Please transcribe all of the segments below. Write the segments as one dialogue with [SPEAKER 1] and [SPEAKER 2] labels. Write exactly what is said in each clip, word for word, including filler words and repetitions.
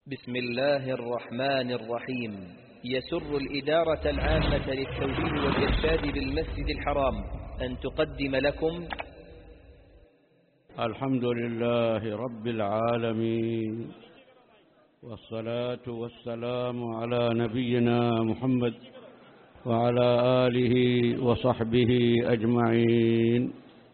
[SPEAKER 1] بسم الله الرحمن الرحيم. يسر الإدارة العامة للتوجيه والإرشاد بالمسجد الحرام أن تقدم لكم
[SPEAKER 2] الحمد لله رب العالمين، والصلاة والسلام على نبينا محمد وعلى آله وصحبه أجمعين.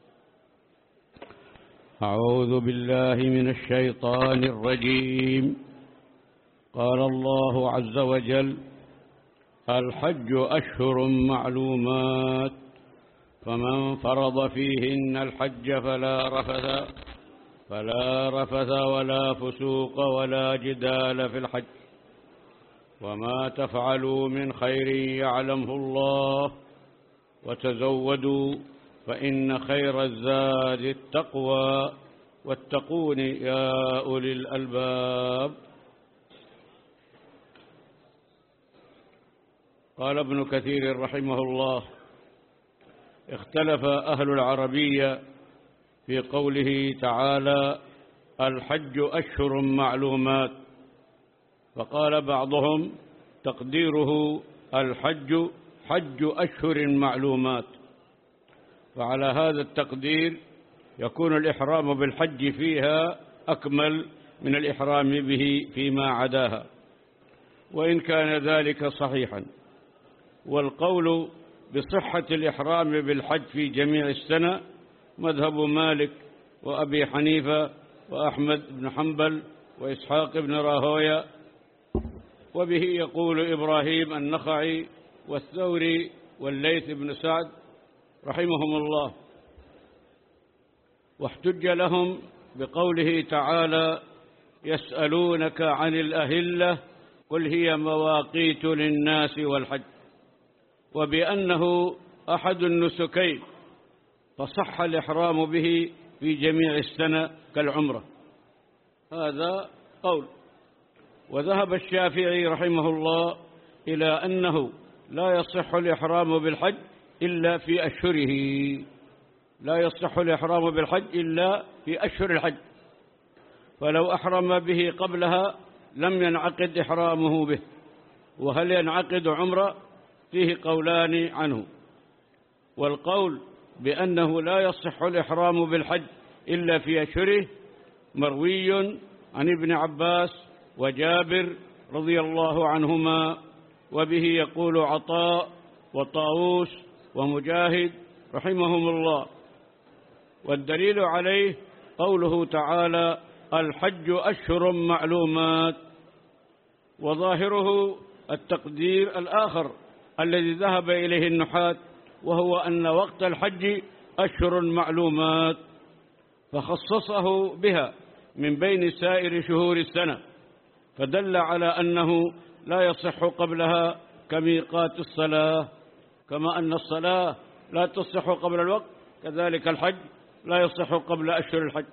[SPEAKER 2] أعوذ بالله من الشيطان الرجيم. قال الله عز وجل: الحج أشهر معلومات، فمن فرض فيهن الحج فلا رفث فلا رفث ولا فسوق ولا جدال في الحج، وما تفعلوا من خير يعلمه الله، وتزودوا فإن خير الزاد التقوى، واتقون يا أولي الألباب. قال ابن كثير رحمه الله: اختلف أهل العربية في قوله تعالى: الحج أشهر معلومات، فقال بعضهم تقديره الحج حج أشهر معلومات، فعلى هذا التقدير يكون الإحرام بالحج فيها أكمل من الإحرام به فيما عداها، وإن كان ذلك صحيحا. والقول بصحة الإحرام بالحج في جميع السنة مذهب مالك وأبي حنيفة وأحمد بن حنبل وإسحاق بن راهوية، وبه يقول إبراهيم النخعي والثوري والليث بن سعد رحمهم الله. واحتج لهم بقوله تعالى: يسألونك عن الأهلة قل هي مواقيت للناس والحج، وبأنه أحد النسكين، فصح الإحرام به في جميع السنة كالعمرة. هذا قول. وذهب الشافعي رحمه الله إلى أنه لا يصح الإحرام بالحج إلا في أشهره، لا يصح الإحرام بالحج إلا في أشهر الحج، فلو أحرم به قبلها لم ينعقد إحرامه به. وهل ينعقد عمرة؟ فيه قولان عنه. والقول بأنه لا يصح الإحرام بالحج إلا في أشهره مروي عن ابن عباس وجابر رضي الله عنهما، وبه يقول عطاء وطاووس ومجاهد رحمهم الله. والدليل عليه قوله تعالى: الحج أشهر معلومات، وظاهره التقدير الآخر الذي ذهب إليه النحاة، وهو أن وقت الحج أشهر معلومات، فخصصه بها من بين سائر شهور السنة، فدل على أنه لا يصح قبلها كميقات الصلاة، كما أن الصلاة لا تصح قبل الوقت، كذلك الحج لا يصح قبل أشهر الحج.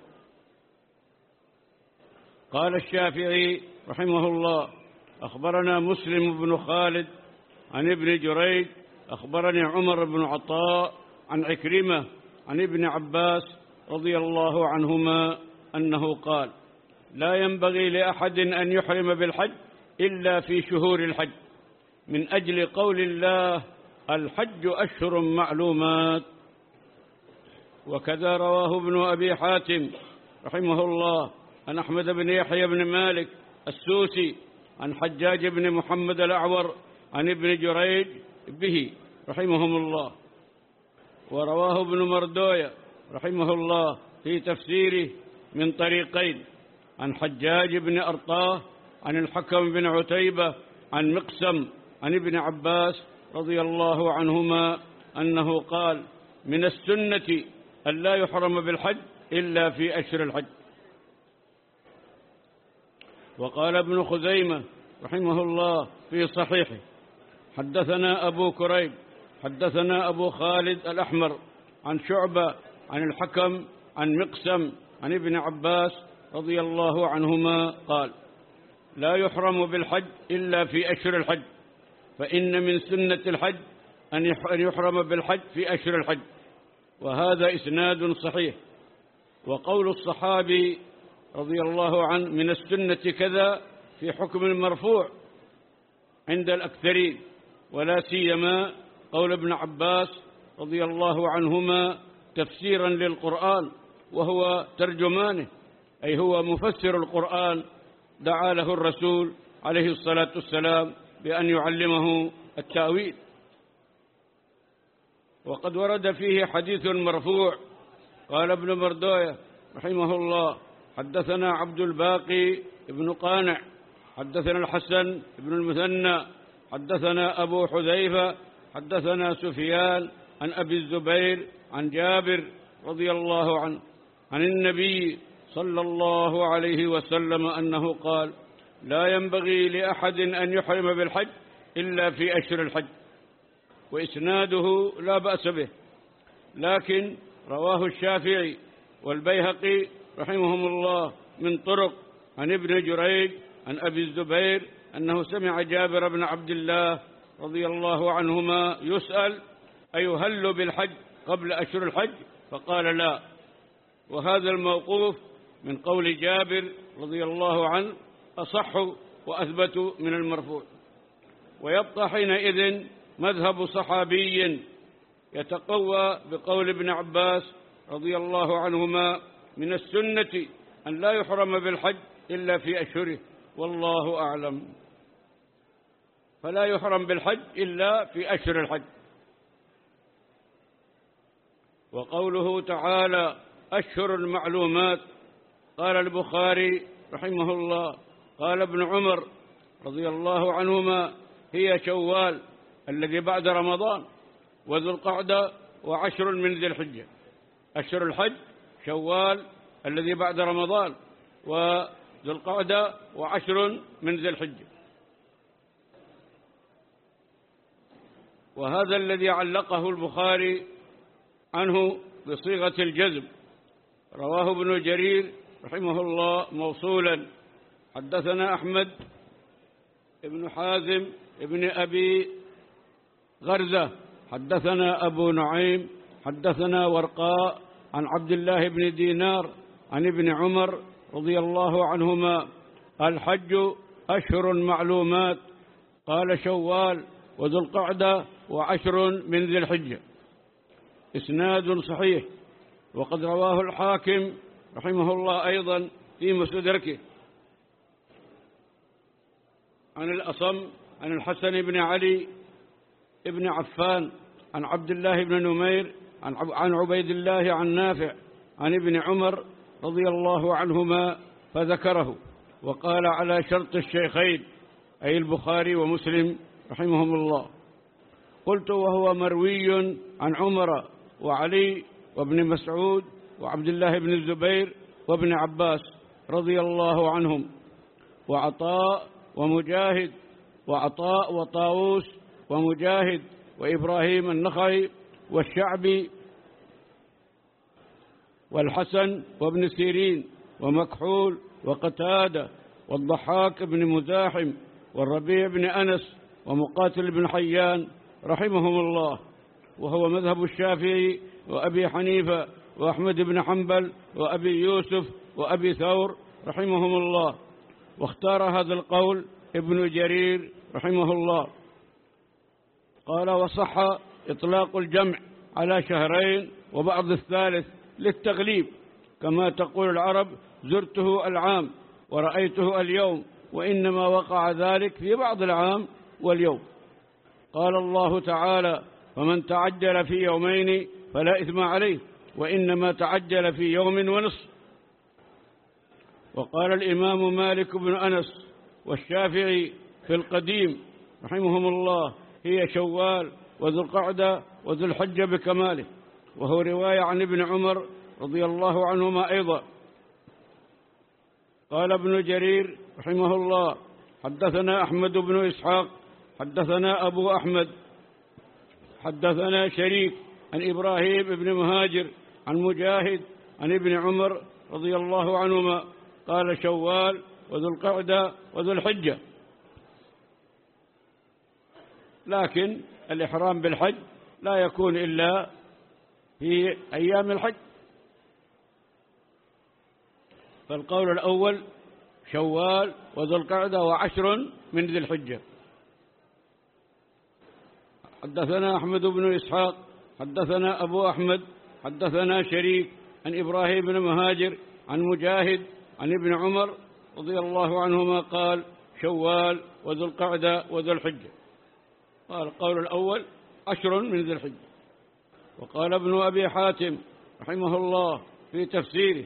[SPEAKER 2] قال الشافعي رحمه الله: أخبرنا مسلم بن خالد عن ابن جريج أخبرني عمر بن عطاء عن عكرمة عن ابن عباس رضي الله عنهما أنه قال: لا ينبغي لأحد أن يحرم بالحج إلا في شهور الحج، من أجل قول الله: الحج أشهر معلومات. وكذا رواه ابن أبي حاتم رحمه الله عن أحمد بن يحيى بن مالك السوسي عن حجاج بن محمد الأعور عن ابن جريج به رحمهم الله. ورواه ابن مردوية رحمه الله في تفسيره من طريقين، عن حجاج بن أرطاه عن الحكم بن عتيبة عن مقسم عن ابن عباس رضي الله عنهما أنه قال: من السنة أن لا يحرم بالحج إلا في أشهر الحج. وقال ابن خزيمة رحمه الله في صحيحه: حدثنا أبو كريب حدثنا أبو خالد الأحمر عن شعبة عن الحكم عن مقسم عن ابن عباس رضي الله عنهما قال: لا يحرم بالحج إلا في أشهر الحج، فإن من سنة الحج أن يحرم بالحج في أشهر الحج. وهذا إسناد صحيح. وقول الصحابي رضي الله عنه: من السنة كذا، في حكم المرفوع عند الأكثرين، ولا سيما قول ابن عباس رضي الله عنهما تفسيرا للقرآن وهو ترجمانه، أي هو مفسر القرآن، دعا له الرسول عليه الصلاة والسلام بأن يعلمه التأويل. وقد ورد فيه حديث مرفوع، قال ابن مردوية رحمه الله: حدثنا عبد الباقي بن قانع حدثنا الحسن بن المثنى حدثنا أبو حذيفة حدثنا سفيان عن أبي الزبير عن جابر رضي الله عنه عن النبي صلى الله عليه وسلم أنه قال: لا ينبغي لأحد أن يحرم بالحج إلا في أشهر الحج. وإسناده لا بأس به، لكن رواه الشافعي والبيهقي رحمهم الله من طرق عن ابن جريج عن أبي الزبير أنه سمع جابر بن عبد الله رضي الله عنهما يسأل: أيهل بالحج قبل أشهر الحج؟ فقال: لا. وهذا الموقوف من قول جابر رضي الله عنه أصح وأثبت من المرفوع. ويبقى حينئذ مذهب صحابي يتقوى بقول ابن عباس رضي الله عنهما: من السنة أن لا يحرم بالحج إلا في أشهره، والله أعلم. فلا يحرم بالحج إلا في أشهر الحج. وقوله تعالى: أشهر المعلومات، قال البخاري رحمه الله: قال ابن عمر رضي الله عنهما: هي شوال الذي بعد رمضان، وذو القعدة، وعشر من ذي الحجة. أشهر الحج شوال الذي بعد رمضان، وذو القعدة، وعشر من ذي الحجة. وهذا الذي علقه البخاري عنه بصيغة الجزم رواه ابن جرير رحمه الله موصولا: حدثنا أحمد ابن حازم ابن أبي غرزة حدثنا أبو نعيم حدثنا ورقاء عن عبد الله بن دينار عن ابن عمر رضي الله عنهما: الحج أشهر معلومات، قال شوال وذو القعدة وعشر من ذي الحجة. إسناد صحيح. وقد رواه الحاكم رحمه الله أيضا في مستدركه عن الأصم عن الحسن بن علي ابن عفان عن عبد الله بن نمير عن عبيد الله عن نافع عن ابن عمر رضي الله عنهما فذكره، وقال: على شرط الشيخين، أي البخاري ومسلم رحمهم الله. قلت: وهو مروي عن عمر وعلي وابن مسعود وعبد الله بن الزبير وابن عباس رضي الله عنهم، وعطاء ومجاهد وعطاء وطاووس ومجاهد وإبراهيم النخعي والشعبي والحسن وابن سيرين ومكحول وقتادة والضحاك بن مزاحم والربيع بن أنس ومقاتل بن حيان رحمهم الله. وهو مذهب الشافعي وأبي حنيفة وأحمد بن حنبل وأبي يوسف وأبي ثور رحمهم الله. واختار هذا القول ابن جرير رحمه الله. قال: وصح إطلاق الجمع على شهرين وبعض الثالث للتغليب، كما تقول العرب: زرته العام ورأيته اليوم، وإنما وقع ذلك في بعض العام واليوم. قال الله تعالى: فمن تعجل في يومين فلا إثم عليه، وإنما تعجل في يوم ونصف. وقال الإمام مالك بن أنس والشافعي في القديم رحمهم الله: هي شوال وذو القعدة وذو الحجة بكماله. وهو رواية عن ابن عمر رضي الله عنهما أيضا. قال ابن جرير رحمه الله: حدثنا أحمد بن إسحاق حدثنا أبو أحمد حدثنا شريك عن إبراهيم بن مهاجر عن مجاهد عن ابن عمر رضي الله عنهما قال: شوال وذو القعدة وذو الحجة. لكن الإحرام بالحج لا يكون إلا في أيام الحج. فالقول الأول شوال وذو القعدة وعشر من ذي الحجة. حدثنا أحمد بن إسحاق حدثنا أبو أحمد حدثنا شريك عن إبراهيم بن مهاجر عن مجاهد عن ابن عمر رضي الله عنهما قال شوال وذو القعدة وذو الحجة. قال القول الأول عشر من ذي الحجة. وقال ابن أبي حاتم رحمه الله في تفسيره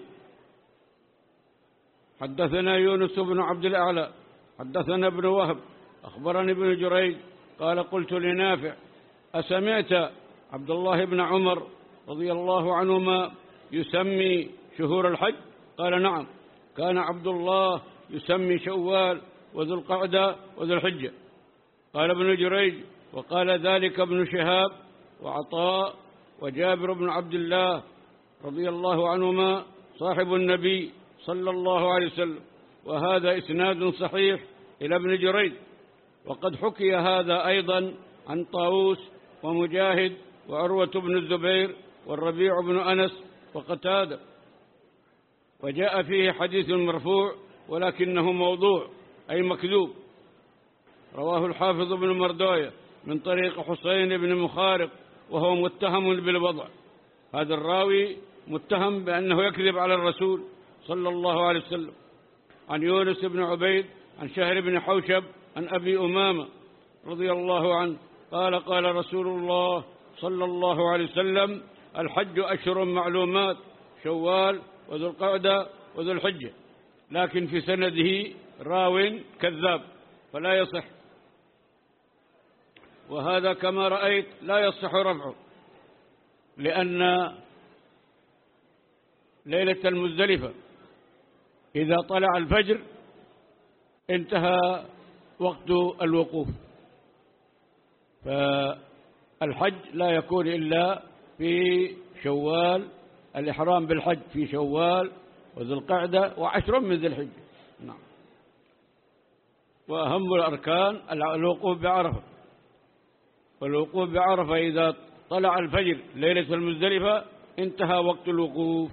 [SPEAKER 2] حدثنا يونس بن عبد الأعلى حدثنا ابن وهب أخبرني ابن جريج قال قلت لنافع أسمعت عبد الله بن عمر رضي الله عنهما يسمي شهور الحج؟ قال نعم، كان عبد الله يسمي شوال وذو القعدة وذو الحجة. قال ابن جريج وقال ذلك ابن شهاب وعطاء وجابر بن عبد الله رضي الله عنهما صاحب النبي صلى الله عليه وسلم، وهذا إسناد صحيح إلى ابن جريج. وقد حكي هذا أيضا عن طاووس ومجاهد وعروة بن الزبير والربيع بن أنس وقتادة، وجاء فيه حديث مرفوع ولكنه موضوع أي مكذوب، رواه الحافظ بن مردوية من طريق حسين بن مخارق وهو متهم بالوضع. هذا الراوي متهم بأنه يكذب على الرسول صلى الله عليه وسلم. عن يونس بن عبيد عن شهر بن حوشب عن أبي أمامة رضي الله عنه قال قال رسول الله صلى الله عليه وسلم الحج أشهر معلومات شوال وذو القعدة وذو الحجة، لكن في سنده راو كذاب فلا يصح، وهذا كما رأيت لا يصح رفعه، لأن ليلة المزدلفة إذا طلع الفجر انتهى وقت الوقوف، فالحج لا يكون إلا في شوال، الإحرام بالحج في شوال وذو القعدة وعشر من ذي الحجة. نعم. وأهم الأركان الوقوف بعرفة، والوقوف بعرفة إذا طلع الفجر ليلة المزدلفة انتهى وقت الوقوف.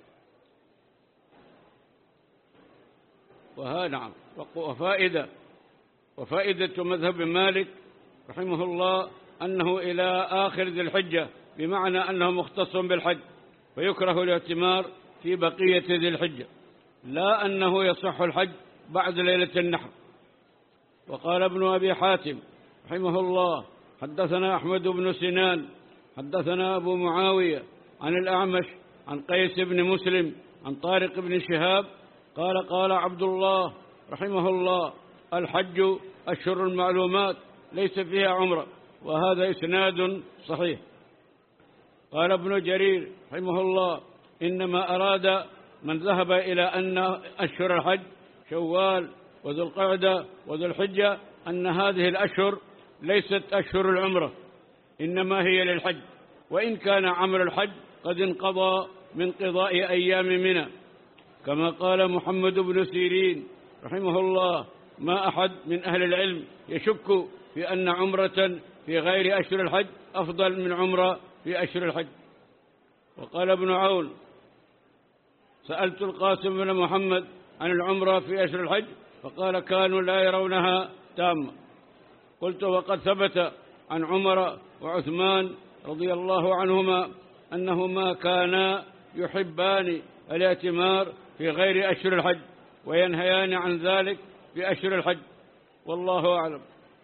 [SPEAKER 2] وها نعم. وفائدة وفائدة مذهب مالك رحمه الله أنه إلى آخر ذي الحجة، بمعنى أنه مختص بالحج، فيكره الاعتمار في بقية ذي الحجة، لا أنه يصح الحج بعد ليلة النحر. وقال ابن أبي حاتم رحمه الله حدثنا أحمد بن سنان حدثنا أبو معاوية عن الأعمش عن قيس بن مسلم عن طارق بن شهاب قال قال عبد الله رحمه الله الحج أشهر المعلومات ليس فيها عمرة، وهذا إسناد صحيح. قال ابن جرير رحمه الله إنما أراد من ذهب إلى أن أشهر الحج شوال وذو القعدة وذو الحجة أن هذه الأشهر ليست أشهر العمرة، إنما هي للحج، وإن كان عمل الحج قد انقضى من قضاء أيام منى، كما قال محمد بن سيرين رحمه الله ما أحد من أهل العلم يشك في أن عمرة في غير أشهر الحج أفضل من عمرة في أشهر الحج. وقال ابن عون سألت القاسم بن محمد عن العمرة في أشهر الحج فقال كانوا لا يرونها تامة. قلت وقد ثبت عن عمر وعثمان رضي الله عنهما أنهما كانا يحبان الاعتمار في غير أشهر الحج وينهيان عن ذلك في أشهر الحج، والله أعلم.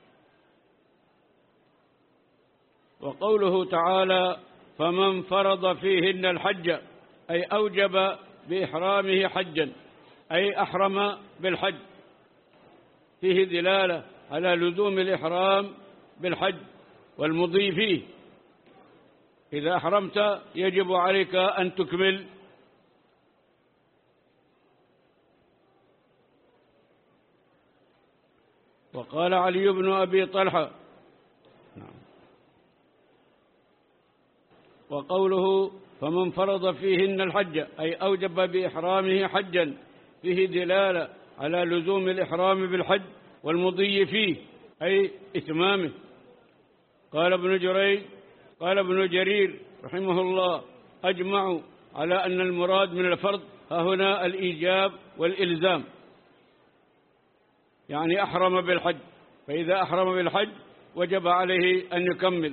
[SPEAKER 2] وقوله تعالى فمن فرض فيهن الحج أي أوجب بإحرامه حجا، أي أحرم بالحج، فيه دلالة على لزوم الإحرام بالحج والمضي فيه. إذا أحرمت يجب عليك أن تكمل. وقال علي بن أبي طلحة وقوله فمن فرض فيهن الحج أي أوجب بإحرامه حجا، فيه دلالة على لزوم الإحرام بالحج والمضي فيه أي إتمامه. قال ابن جريج قال ابن جرير رحمه الله أجمعوا على أن المراد من الفرض ها هنا الإيجاب والإلزام، يعني أحرم بالحج، فإذا أحرم بالحج وجب عليه أن يكمل.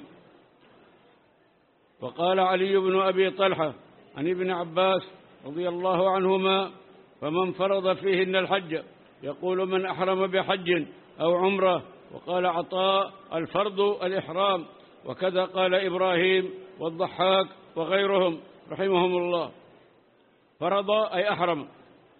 [SPEAKER 2] وقال علي بن أبي طلحة عن ابن عباس رضي الله عنهما: فمن فرض فيهن الحج، يقول من أحرم بحج أو عمرة. وقال عطاء: الفرض الإحرام. وكذا قال إبراهيم والضحاك وغيرهم رحمهم الله. فرض أي أحرم.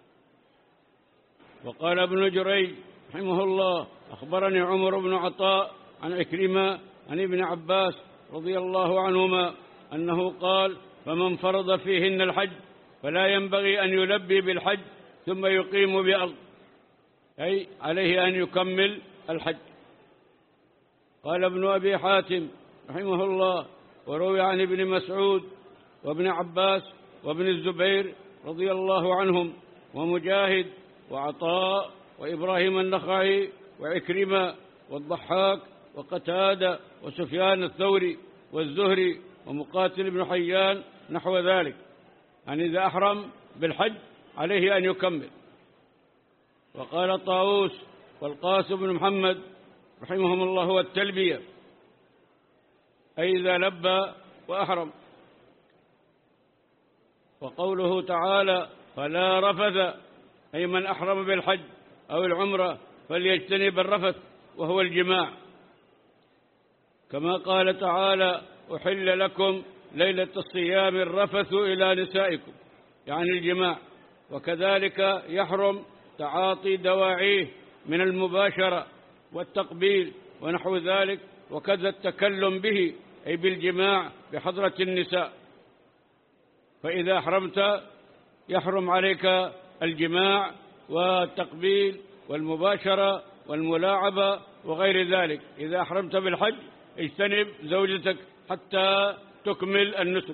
[SPEAKER 2] وقال ابن جريج رحمه الله: أخبرني عمر بن عطاء عن عكرمة عن ابن عباس رضي الله عنهما أنه قال: فمن فرض فيهن الحج فلا ينبغي أن يلبي بالحج ثم يقيم بأرض، أي عليه أن يكمل الحج. قال ابن أبي حاتم رحمه الله: وروي عن ابن مسعود وابن عباس وابن الزبير رضي الله عنهم ومجاهد وعطاء وإبراهيم النخعي وعكرمة والضحاك وقتادة وسفيان الثوري والزهري ومقاتل بن حيان نحو ذلك، يعني إذا أحرم بالحج عليه أن يكمل. وقال طاووس والقاسم بن محمد رحمهم الله: والتلبية، أي إذا لبى وأحرم. وقوله تعالى: فلا رفث، أي من أحرم بالحج أو العمرة فليجتنب الرفث وهو الجماع، كما قال تعالى: أحل لكم ليلة الصيام الرفث إلى نسائكم، يعني الجماع. وكذلك يحرم تعاطي دواعيه من المباشرة والتقبيل ونحو ذلك، وكذا التكلم به أي بالجماع بحضرة النساء. فإذا أحرمت يحرم عليك الجماع والتقبيل والمباشرة والملاعبة وغير ذلك. إذا أحرمت بالحج اجتنب زوجتك حتى تكمل النسك.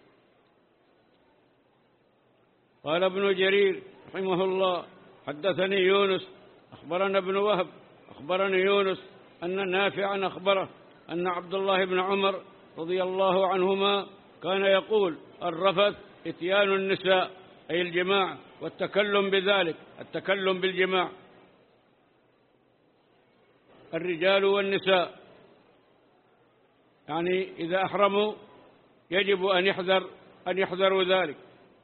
[SPEAKER 2] قال ابن جرير رحمه الله: حدثني يونس أخبرنا ابن وهب أخبرني يونس أن نافعا أخبره أن عبد الله بن عمر رضي الله عنهما كان يقول: الرفث إتيان النساء، أي الجماع، والتكلم بذلك، التكلم بالجماع. الرجال والنساء، يعني إذا أحرموا يجب أن يحذر أن يحذروا ذلك.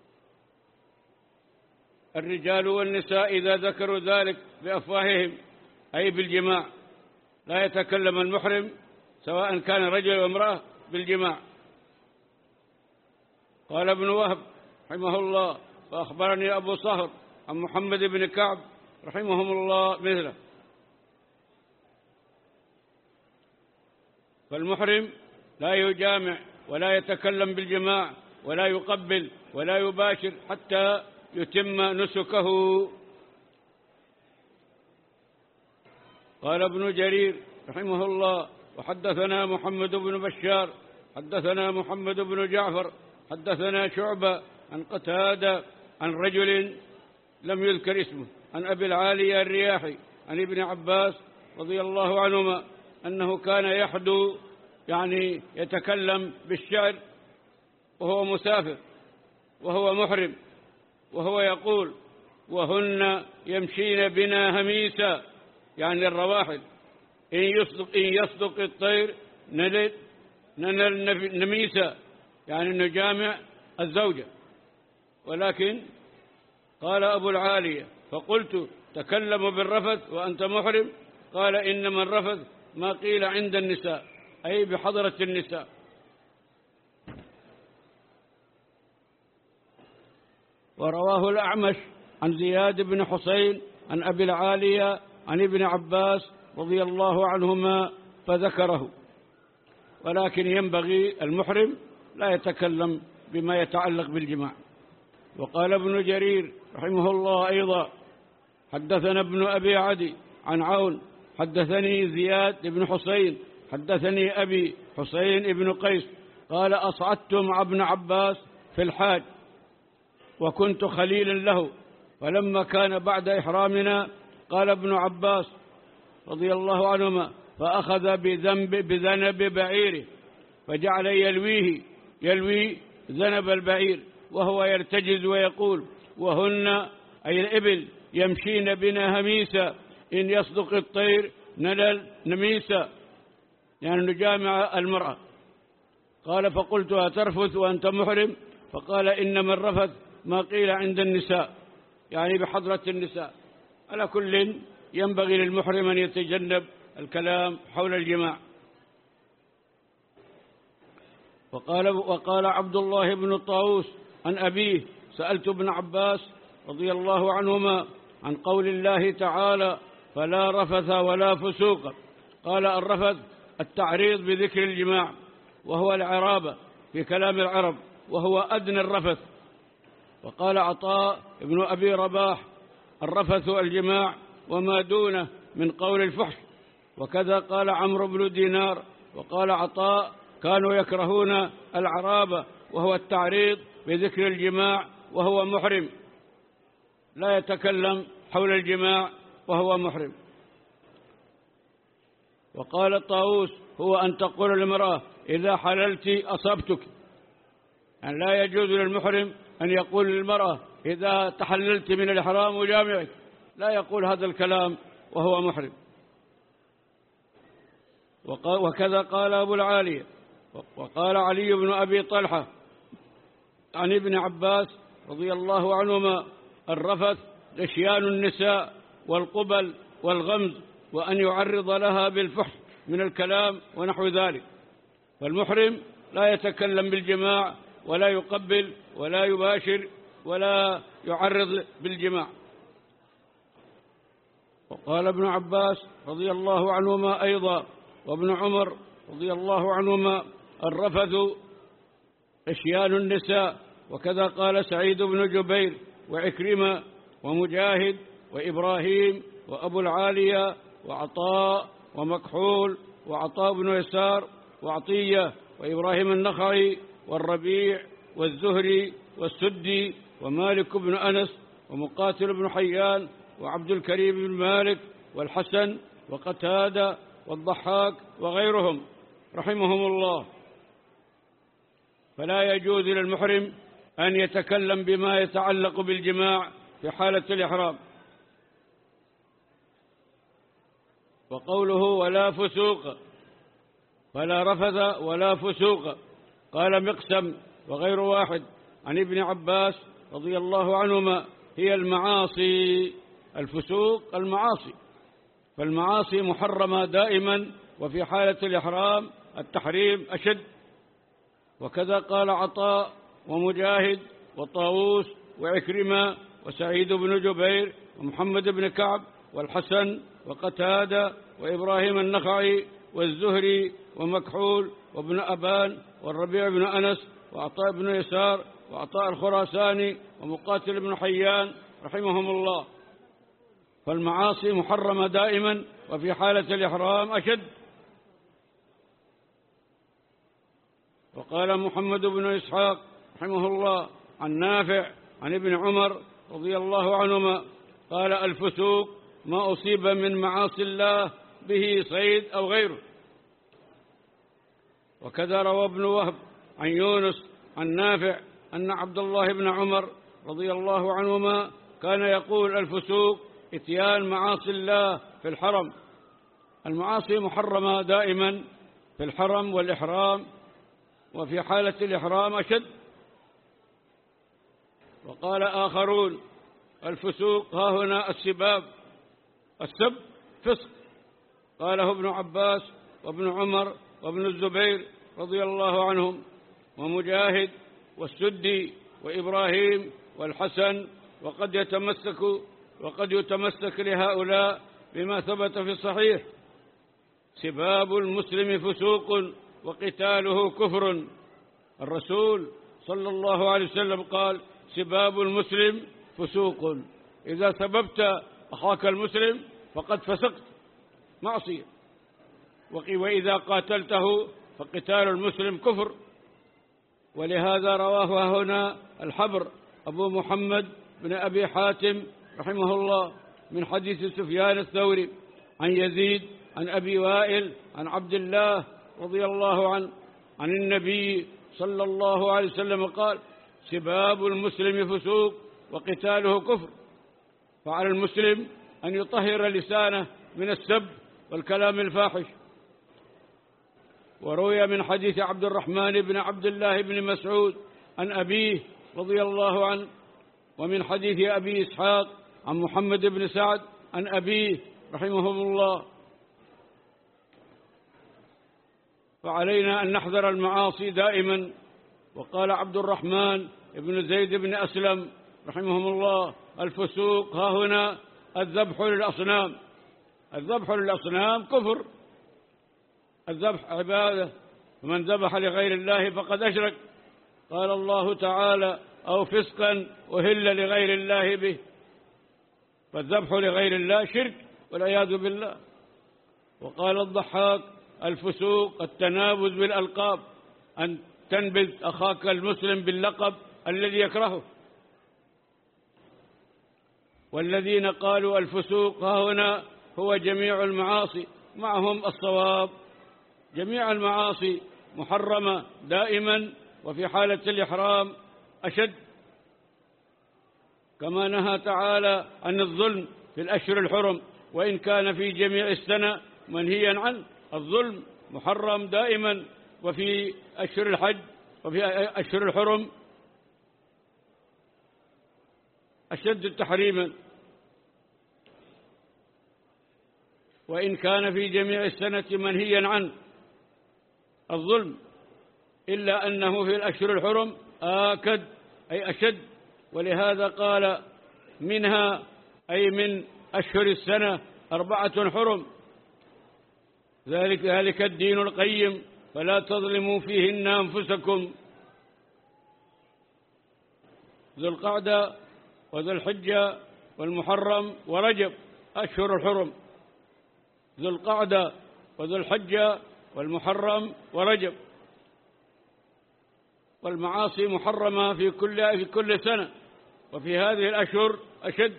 [SPEAKER 2] الرجال والنساء إذا ذكروا ذلك بأفواههم أي بالجماع، لا يتكلم المحرم سواء كان رجل أو امرأة بالجماع. قال ابن وهب رحمه الله: وأخبرني أبو صهر عن محمد بن كعب رحمهم الله مثله. فالمحرم لا يجامع ولا يتكلم بالجماع ولا يقبل ولا يباشر حتى يتم نسكه. قال ابن جرير رحمه الله: وحدثنا محمد بن بشار حدثنا محمد بن جعفر حدثنا شعبة عن قتادة عن رجل لم يذكر اسمه عن أبي العالية الرياحي عن ابن عباس رضي الله عنهما أنه كان يحدو، يعني يتكلم بالشعر وهو مسافر وهو محرم، وهو يقول: وهن يمشين بنا هميسا، يعني الرواحل، إن يصدق, إن يصدق الطير نلد ننل نميسا، يعني نجامع الزوجة. ولكن قال أبو العالية: فقلت: تكلم بالرفث وأنت محرم؟ قال: إنما الرفث ما قيل عند النساء، أي بحضرة النساء. ورواه الأعمش عن زياد بن حسين عن أبي العالية عن ابن عباس رضي الله عنهما فذكره، ولكن ينبغي المحرم لا يتكلم بما يتعلق بالجماع. وقال ابن جرير رحمه الله أيضا: حدثنا ابن أبي عدي عن عون حدثني زياد بن حسين حدثني أبي حسين بن قيس قال: أصعدت مع ابن عباس في الحاج وكنت خليلا له، فلما كان بعد إحرامنا قال ابن عباس رضي الله عنهما: فأخذ بذنب بذنب بعيره فجعل يلويه يلوي ذنب البعير وهو يرتجز ويقول: وهن أي الإبل يمشين بنا هميسا، إن يصدق الطير نلل نميسة، يعني نجامع المرأة. قال فقلت أترفث وأنت محرم؟ فقال إنما الرفث ما قيل عند النساء، يعني بحضرة النساء. على كل ينبغي للمحرم أن يتجنب الكلام حول الجماع. وقال, وقال عبد الله بن طاووس عن أبيه سألت ابن عباس رضي الله عنهما عن قول الله تعالى فلا رفث ولا فسوق. قال الرفث التعريض بذكر الجماع، وهو العرابة في كلام العرب، وهو أدنى الرفث. وقال عطاء ابن أبي رباح الرفث الجماع وما دونه من قول الفحش. وكذا قال عمرو بن دينار. وقال عطاء كانوا يكرهون العرابة، وهو التعريض بذكر الجماع وهو محرم، لا يتكلم حول الجماع وهو محرم. وقال طاووس هو أن تقول للمرأة إذا حللت أصبتك، يعني لا يجوز للمحرم أن يقول للمرأة إذا تحللت من الإحرام وجامعك، لا يقول هذا الكلام وهو محرم. وكذا قال أبو العالية. وقال علي بن أبي طلحة عن ابن عباس رضي الله عنهما الرفث غشيان النساء والقبل والغمز، وأن يعرض لها بالفحش من الكلام ونحو ذلك. فالمحرم لا يتكلم بالجماع ولا يقبل ولا يباشر ولا يعرض بالجماع. وقال ابن عباس رضي الله عنهما أيضا وابن عمر رضي الله عنهما الرفث غشيان النساء. وكذا قال سعيد بن جبير وعكرمة ومجاهد وإبراهيم وأبو العالية وعطاء ومكحول وعطاء بن يسار وعطية وإبراهيم النخعي والربيع والزهري والسدي ومالك بن أنس ومقاتل بن حيان وعبد الكريم بن مالك والحسن وقتادة والضحاك وغيرهم رحمهم الله. فلا يجوز للمحرم أن يتكلم بما يتعلق بالجماع في حالة الإحرام. وقوله ولا فسوق، فلا رفث ولا فسوق. قال مقسم وغير واحد عن ابن عباس رضي الله عنهما هي المعاصي. الفسوق المعاصي، فالمعاصي محرمة دائما، وفي حالة الإحرام التحريم أشد. وكذا قال عطاء ومجاهد وطاووس وعكرمة وسعيد بن جبير ومحمد بن كعب والحسن وقتادة وإبراهيم النخعي والزهري ومكحول وابن أبان والربيع بن أنس وعطاء بن يسار وعطاء الخراساني ومقاتل بن حيان رحمهم الله. فالمعاصي محرمة دائما، وفي حالة الإحرام أشد. وقال محمد بن إسحاق رحمه الله عن نافع عن ابن عمر رضي الله عنهما قال الفسوق ما أصيب من معاصي الله به صيد أو غيره. وكذا روى ابن وهب عن يونس عن نافع أن عبد الله بن عمر رضي الله عنهما كان يقول الفسوق اتيان معاصي الله في الحرم. المعاصي محرمة دائما في الحرم والإحرام، وفي حالة الإحرام أشد. وقال آخرون الفسوق ها هنا السباب، السب فسق. قاله ابن عباس وابن عمر وابن الزبير رضي الله عنهم ومجاهد والسدي وإبراهيم والحسن. وقد يتمسك وقد يتمسك لهؤلاء بما ثبت في الصحيح سباب المسلم فسوق وقتاله كفر. الرسول صلى الله عليه وسلم قال سباب المسلم فسوق، إذا سببت أخاك المسلم فقد فسقت معصية. وإذا قاتلته فقتال المسلم كفر. ولهذا رواه هنا الحبر أبو محمد بن أبي حاتم رحمه الله من حديث سفيان الثوري عن يزيد عن أبي وائل عن عبد الله رضي الله عنه عن النبي صلى الله عليه وسلم قال سباب المسلم فسوق وقتاله كفر. فعلى المسلم أن يطهر لسانه من السب والكلام الفاحش. وروي من حديث عبد الرحمن بن عبد الله بن مسعود عن أبيه رضي الله عنه، ومن حديث أبي إسحاق عن محمد بن سعد عن أبيه رحمهم الله. فعلينا أن نحذر المعاصي دائما. وقال عبد الرحمن بن زيد بن أسلم رحمهم الله: الفسوق ها هنا الذبح للأصنام. الذبح للأصنام كفر، الذبح عبادة، ومن ذبح لغير الله فقد أشرك. قال الله تعالى: أو فسقا أهل لغير الله به. فالذبح لغير الله شرك والعياذ بالله. وقال الضحاك: الفسوق التنابز بالألقاب، أن تنبذ أخاك المسلم باللقب الذي يكرهه. والذين قالوا الفسوق ها هنا هو جميع المعاصي، معهم الصواب. جميع المعاصي محرمة دائما، وفي حالة الإحرام أشد، كما نهى تعالى عن الظلم في الأشهر الحرم، وإن كان في جميع السنة منهيا عنه. الظلم محرم دائما، وفي أشهر الحج وفي أشهر الحرم أشد تحريما. وإن كان في جميع السنة منهيا عنه الظلم، إلا أنه في الأشهر الحرم آكد أي أشد. ولهذا قال: منها أي من أشهر السنة أربعة حرم، ذلك ذلك الدين القيم فلا تظلموا فيهن أنفسكم. ذو القعدة وذو الحجة والمحرم ورجب أشهر الحرم. ذو القعدة وذو الحجة والمحرم ورجب. والمعاصي محرمة في كل في كل سنة، وفي هذه الأشهر أشد.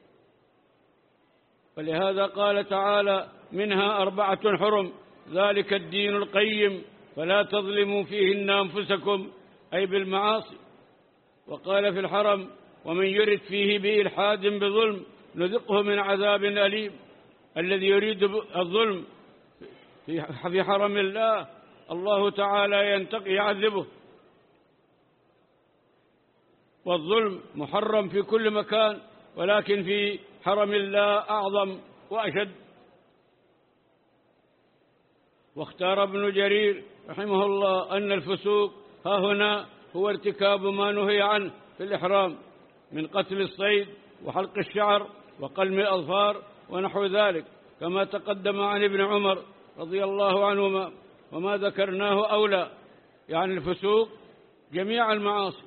[SPEAKER 2] ولهذا قال تعالى: منها أربعة حرم ذلك الدين القيم فلا تظلموا فيهن أنفسكم، أي بالمعاصي. وقال في الحرم: ومن يرد فيه بإلحاد بظلم نذقه من عذاب أليم. الذي يريد الظلم في حرم الله الله تعالى ينتقي يعذبه. والظلم محرم في كل مكان، ولكن في حرم الله أعظم وأشد. واختار ابن جرير رحمه الله أن الفسوق ها هنا هو ارتكاب ما نهي عنه في الإحرام من قتل الصيد وحلق الشعر وقلم الأظفار ونحو ذلك، كما تقدم عن ابن عمر رضي الله عنهما. وما ذكرناه أولى، يعني الفسوق جميع المعاصي،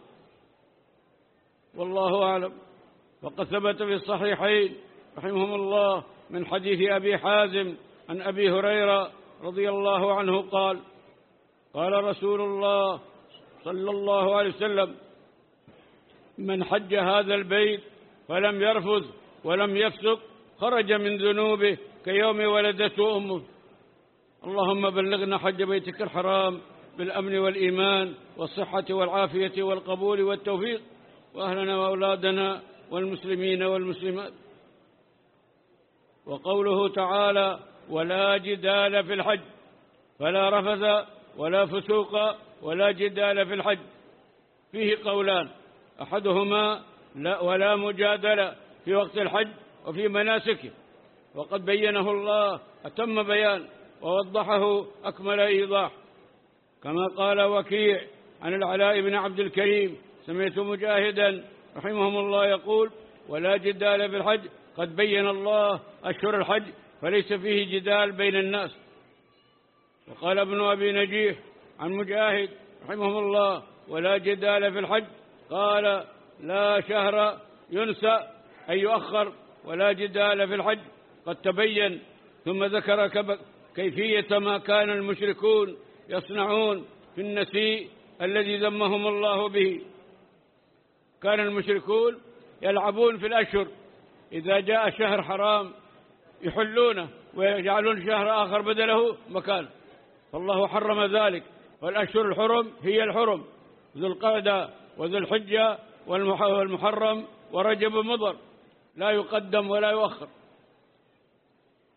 [SPEAKER 2] والله أعلم. وقد ثبت في الصحيحين رحمهم الله من حديث أبي حازم عن أبي هريرة رضي الله عنه قال: قال رسول الله صلى الله عليه وسلم: من حج هذا البيت فلم يرفث ولم يفسق خرج من ذنوبه كيوم ولدته أمه. اللهم بلغنا حج بيتك الحرام بالأمن والإيمان والصحة والعافية والقبول والتوفيق، وأهلنا وأولادنا والمسلمين والمسلمات. وقوله تعالى: ولا جدال في الحج، فلا رفث ولا فسوق ولا جدال في الحج، فيه قولان: أحدهما لا ولا مجادلة في وقت الحج وفي مناسكه، وقد بينه الله أتم بيان ووضحه أكمل إيضاح، كما قال وكيع عن العلاء بن عبد الكريم: سمعت مجاهدا رحمهم الله يقول: ولا جدال في الحج، قد بين الله أشهر الحج فليس فيه جدال بين الناس. وقال ابن أبي نجيح عن مجاهد رحمه الله: ولا جدال في الحج، قال: لا شهر ينسى أي يؤخر، ولا جدال في الحج قد تبين. ثم ذكر كيفية ما كان المشركون يصنعون في النسيء الذي ذمهم الله به. كان المشركون يلعبون في الأشهر، إذا جاء شهر حرام يحلونه ويجعلون شهر آخر بدله مكان، فالله حرم ذلك. والأشهر الحرم هي الحرم: ذو القعدة وذو الحجة والمحرم ورجب مضر، لا يقدم ولا يؤخر.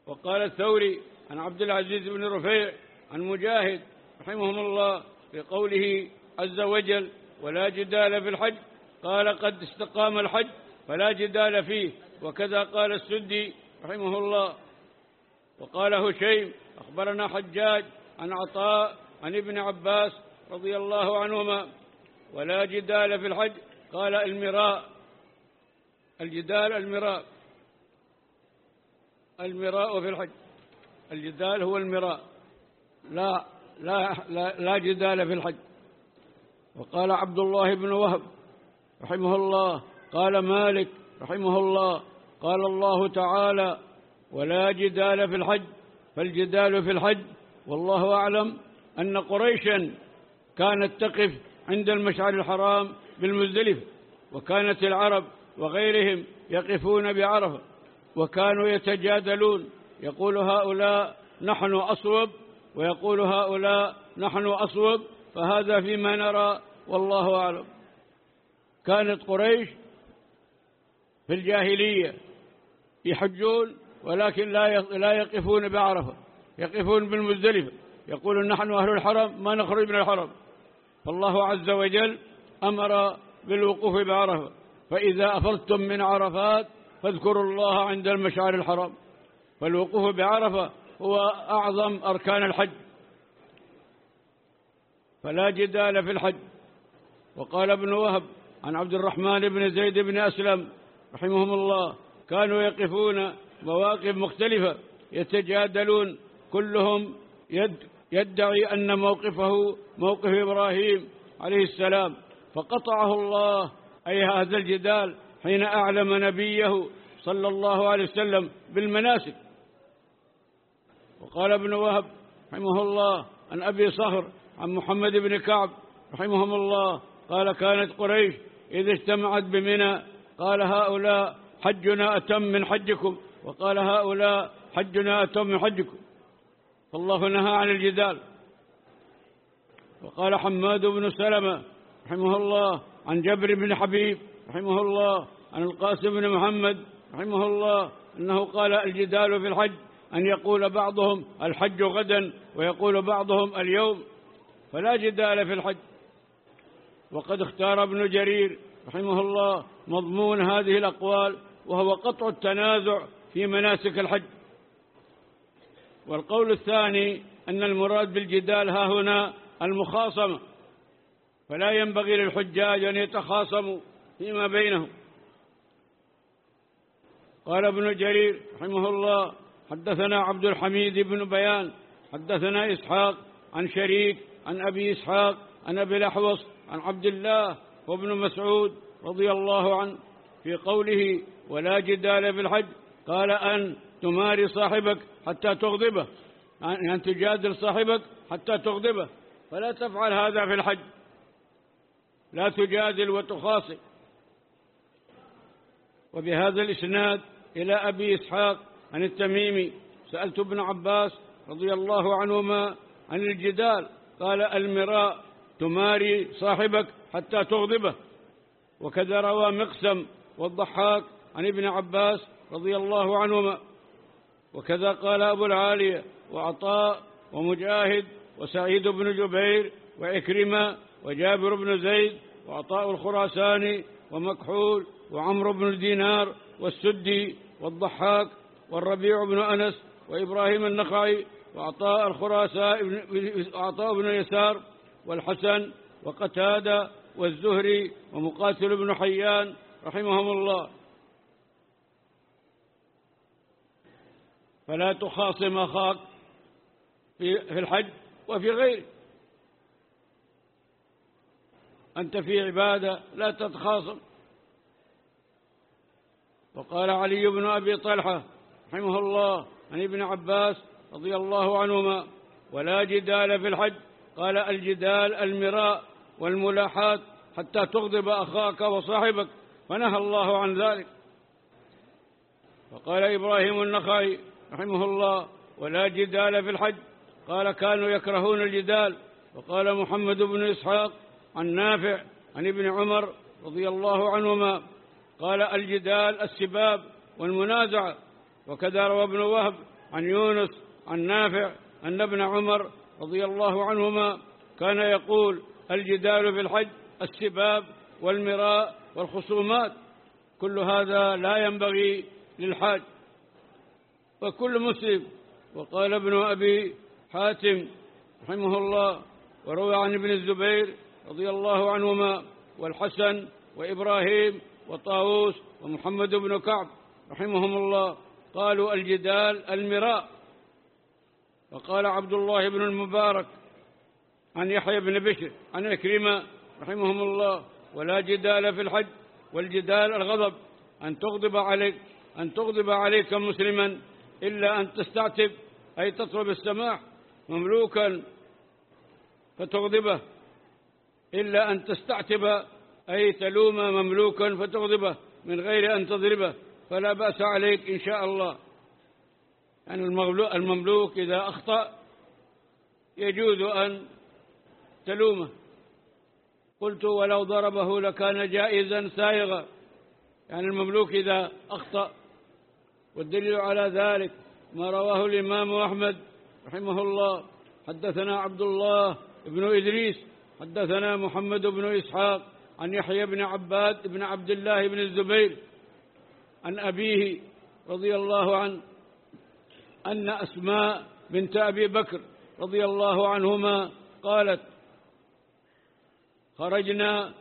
[SPEAKER 2] وقال الثوري عن عبد العزيز بن رفيع عن مجاهد رحمهم الله في قوله عز وجل ولا جدال في الحج قال قد استقام الحج فلا جدال فيه. وكذا قال السدي رحمه الله. وقال هشيم أخبرنا حجاج عن عطاء عن ابن عباس رضي الله عنهما ولا جدال في الحج قال المراء. الجدال المراء المراء في الحج، الجدال هو المراء، لا لا لا, لا جدال في الحج. وقال عبد الله بن وهب رحمه الله قال مالك رحمه الله قال الله تعالى ولا جدال في الحج، فالجدال في الحج والله أعلم أن قريشا كانت تقف عند المشعر الحرام بالمزدلفة، وكانت العرب وغيرهم يقفون بعرفة، وكانوا يتجادلون، يقول هؤلاء نحن أصوب ويقول هؤلاء نحن أصوب، فهذا فيما نرى والله أعلم. كانت قريش في الجاهلية يحجون ولكن لا يقفون بعرفة، يقفون بالمزدلفة، يقولون نحن أهل الحرم ما نخرج من الحرم. فالله عز وجل أمر بالوقوف بعرفة، فإذا أفضتم من عرفات فاذكروا الله عند المشعر الحرام. فالوقوف بعرفة هو أعظم أركان الحج، فلا جدال في الحج. وقال ابن وهب عن عبد الرحمن بن زيد بن أسلم رحمهم الله كانوا يقفون مواقف مختلفة يتجادلون، كلهم يد يدعي أن موقفه موقف إبراهيم عليه السلام، فقطعه الله أي هذا الجدال حين أعلم نبيه صلى الله عليه وسلم بالمناسك. وقال ابن وهب رحمه الله عن أبي صخر عن محمد بن كعب رحمهم الله قال كانت قريش إذا اجتمعت بمنى قال هؤلاء حجنا أتم من حجكم، وقال هؤلاء حجنا أتم من حجكم، فالله نهى عن الجدال. وقال حماد بن سلمة رحمه الله عن جبر بن حبيب رحمه الله عن القاسم بن محمد رحمه الله أنه قال الجدال في الحج أن يقول بعضهم الحج غدا ويقول بعضهم اليوم، فلا جدال في الحج. وقد اختار ابن جرير رحمه الله مضمون هذه الأقوال وهو قطع التنازع في مناسك الحج. والقول الثاني أن المراد بالجدال ها هنا المخاصمة، فلا ينبغي للحجاج أن يتخاصموا فيما بينهم. قال ابن جرير رحمه الله حدثنا عبد الحميد بن بيان حدثنا إسحاق عن شريك عن أبي إسحاق عن أبي الأحوص عن عبد الله وابن مسعود رضي الله عنه في قوله ولا جدال في الحج قال أن تماري صاحبك حتى تغضبه، يعني أن تجادل صاحبك حتى تغضبه، فلا تفعل هذا في الحج، لا تجادل وتخاصم. وبهذا الإسناد إلى أبي إسحاق عن التميمي سألت ابن عباس رضي الله عنهما عن الجدال قال المراء تماري صاحبك حتى تغضبه. وكذا روى مقسم والضحاك عن ابن عباس رضي الله عنهما. وكذا قال أبو العالية وعطاء ومجاهد وسعيد بن جبير وعكرمة وجابر بن زيد وعطاء الخراساني ومكحول وعمرو بن دينار والسدي والضحاك والربيع بن أنس وإبراهيم النخعي وعطاء الخراساني وعطاء بن يسار والحسن وقتادة والزهري ومقاتل بن حيان رحمهم الله. فلا تخاصم أخاك في الحج وفي غيره، أنت في عبادة لا تتخاصم. وقال علي بن أبي طلحة رحمه الله عن ابن عباس رضي الله عنهما ولا جدال في الحج قال الجدال المراء والملاحات حتى تغضب أخاك وصاحبك، فنهى الله عن ذلك. وقال إبراهيم النخعي رحمه الله ولا جدال في الحج قال كانوا يكرهون الجدال. وقال محمد بن إسحاق عن نافع عن ابن عمر رضي الله عنهما قال الجدال السباب والمنازعة. وكذا روى ابن وهب عن يونس عن نافع أن ابن عمر رضي الله عنهما كان يقول: الجدال في الحج السباب والمراء والخصومات، كل هذا لا ينبغي للحاج وكل مسلم. وقال ابن أبي حاتم رحمه الله: وروى عن ابن الزبير رضي الله عنهما والحسن وإبراهيم وطاووس ومحمد بن كعب رحمهم الله قالوا: الجدال المراء. وقال عبد الله بن المبارك عن يحيى بن بشر عن عكرمة رحمهم الله: ولا جدال في الحج، والجدال الغضب، أن تغضب عليك أن تغضب عليك مسلما إلا أن تستعتب، أي تطلب السماح، مملوكا فتغضبه، إلا أن تستعتب أي تلوم مملوكا فتغضبه من غير أن تضربه، فلا بأس عليك إن شاء الله. يعني المملوك إذا أخطأ يجوز أن تلومه. قلت: ولو ضربه لكان جائزا سائغا، يعني المملوك إذا أخطأ. والدليل على ذلك ما رواه الإمام أحمد رحمه الله: حدثنا عبد الله بن إدريس حدثنا محمد بن إسحاق عن يحيى بن عباد بن عبد الله بن الزبير عن أبيه رضي الله عنه أن أسماء بنت أبي بكر رضي الله عنهما قالت: خرجنا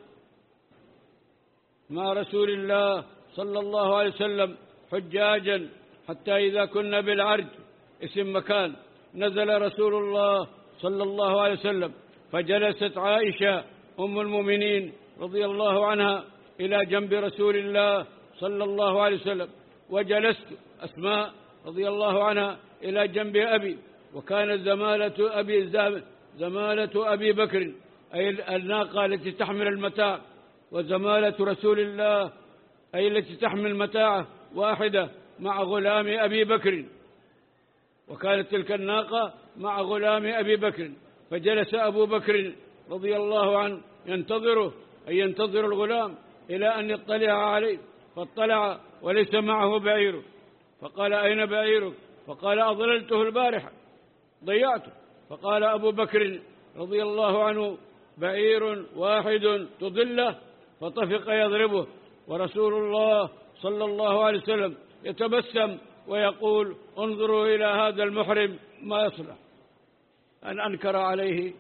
[SPEAKER 2] مع رسول الله صلى الله عليه وسلم حجاجا حتى إذا كنا بالعرج، اسم مكان، نزل رسول الله صلى الله عليه وسلم، فجلست عائشة أم المؤمنين رضي الله عنها إلى جنب رسول الله صلى الله عليه وسلم، وجلست أسماء رضي الله عنها إلى جنب أبي، وكانت زمالة أبي زمالة أبي بكر أي الناقة التي تحمل المتاع، وزمالة رسول الله أي التي تحمل متاعه واحدة مع غلام أبي بكر، وكانت تلك الناقة مع غلام أبي بكر. فجلس أبو بكر رضي الله عنه ينتظره أي ينتظر الغلام إلى أن يطلع عليه، فاطلع وليس معه بعيره، فقال: أين بعيرك؟ فقال: أضللته البارحة، ضيعته. فقال أبو بكر رضي الله عنه: بعير واحد تضله، فطفق يضربه، ورسول الله صلى الله عليه وسلم يتبسم ويقول: انظروا إلى هذا المحرم ما يصلح. أن أنكر عليه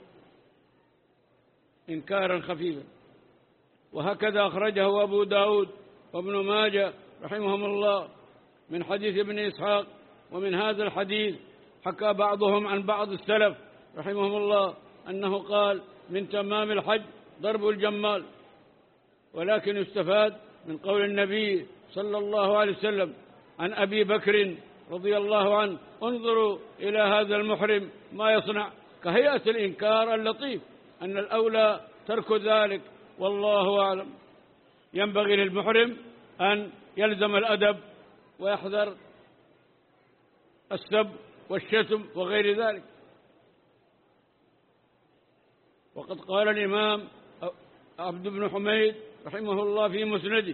[SPEAKER 2] إنكارا خفيفا. وهكذا أخرجه أبو داود وابن ماجه رحمهم الله من حديث ابن إسحاق. ومن هذا الحديث حكى بعضهم عن بعض السلف رحمهم الله أنه قال: من تمام الحج ضرب الجمال. ولكن يستفاد من قول النبي صلى الله عليه وسلم عن أبي بكر رضي الله عنه: انظروا إلى هذا المحرم ما يصنع، كهيئة الإنكار اللطيف، أن الأولى ترك ذلك، والله أعلم. ينبغي للمحرم أن يلزم الأدب ويحذر السب والشتم وغير ذلك. وقد قال الإمام عبد بن حميد رحمه الله في مسنده: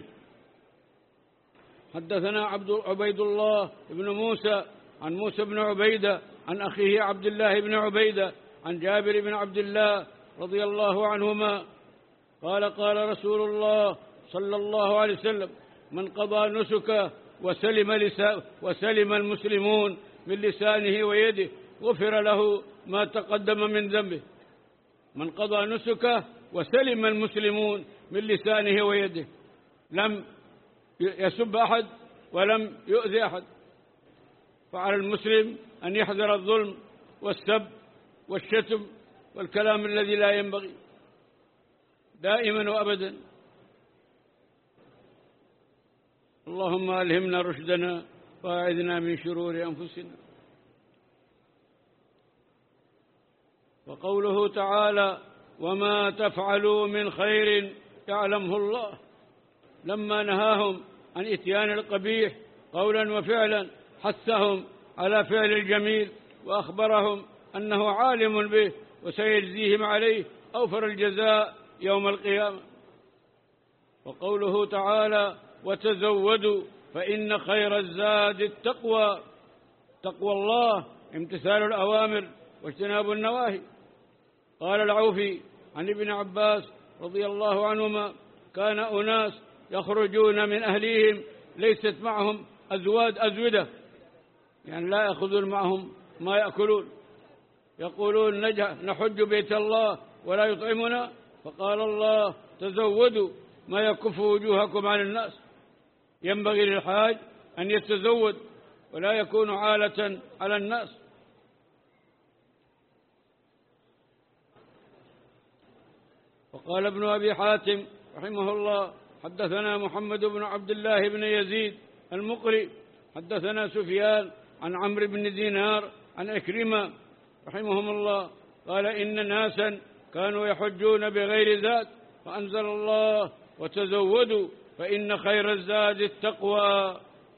[SPEAKER 2] حدثنا عبد عبيد الله بن موسى عن موسى بن عبيدة عن أخيه عبد الله بن عبيدة عن جابر بن عبد الله رضي الله عنهما قال: قال رسول الله صلى الله عليه وسلم: من قضى نسكه وسلم, لسا وسلم المسلمون من لسانه ويده غفر له ما تقدم من ذنبه. من قضى نسكه وسلم المسلمون من لسانه ويده، لم يسب أحد ولم يؤذي أحد. فعلى المسلم أن يحذر الظلم والسب والشتم والكلام الذي لا ينبغي دائما وأبدا. اللهم ألهمنا رشدنا وأعذنا من شرور أنفسنا. وقوله تعالى: وما تفعلوا من خير يعلمه الله، لما نهاهم عن إتيان القبيح قولا وفعلا حثهم على فعل الجميل، وأخبرهم أنه عالم به وسيجزيهم عليه أوفر الجزاء يوم القيامة. وقوله تعالى: وتزودوا فإن خير الزاد التقوى، تقوى الله امتثال الأوامر واجتناب النواهي. قال العوفي عن ابن عباس رضي الله عنهما: كان أناس يخرجون من أهليهم ليست معهم أزواد أزودة، يعني لا يأخذون معهم ما يأكلون، يقولون نحج بيت الله ولا يطعمنا، فقال الله: تزودوا ما يكف وجوهكم عن الناس. ينبغي للحاج أن يتزود ولا يكون عالة على الناس. وقال ابن أبي حاتم رحمه الله: حدثنا محمد بن عبد الله بن يزيد المقري حدثنا سفيان عن عمرو بن دينار عن أكرمة رحمهم الله قال: إن ناسا كانوا يحجون بغير زاد فأنزل الله: وتزودوا فإن خير الزاد التقوى.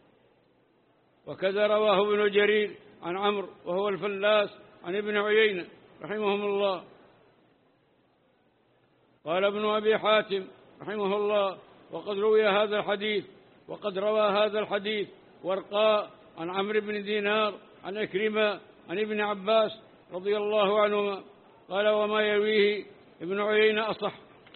[SPEAKER 2] وكذا رواه ابن جرير عن عمرو وهو الفلاس عن ابن عيينة رحمهم الله. قال ابن أبي حاتم رحمه الله: وقد روي هذا الحديث وقد روى هذا الحديث ورقاء عن عمرو بن دينار عن أكرمة عن ابن عباس رضي الله عنهما. قال: وما يرويه ابن عيينة أصح.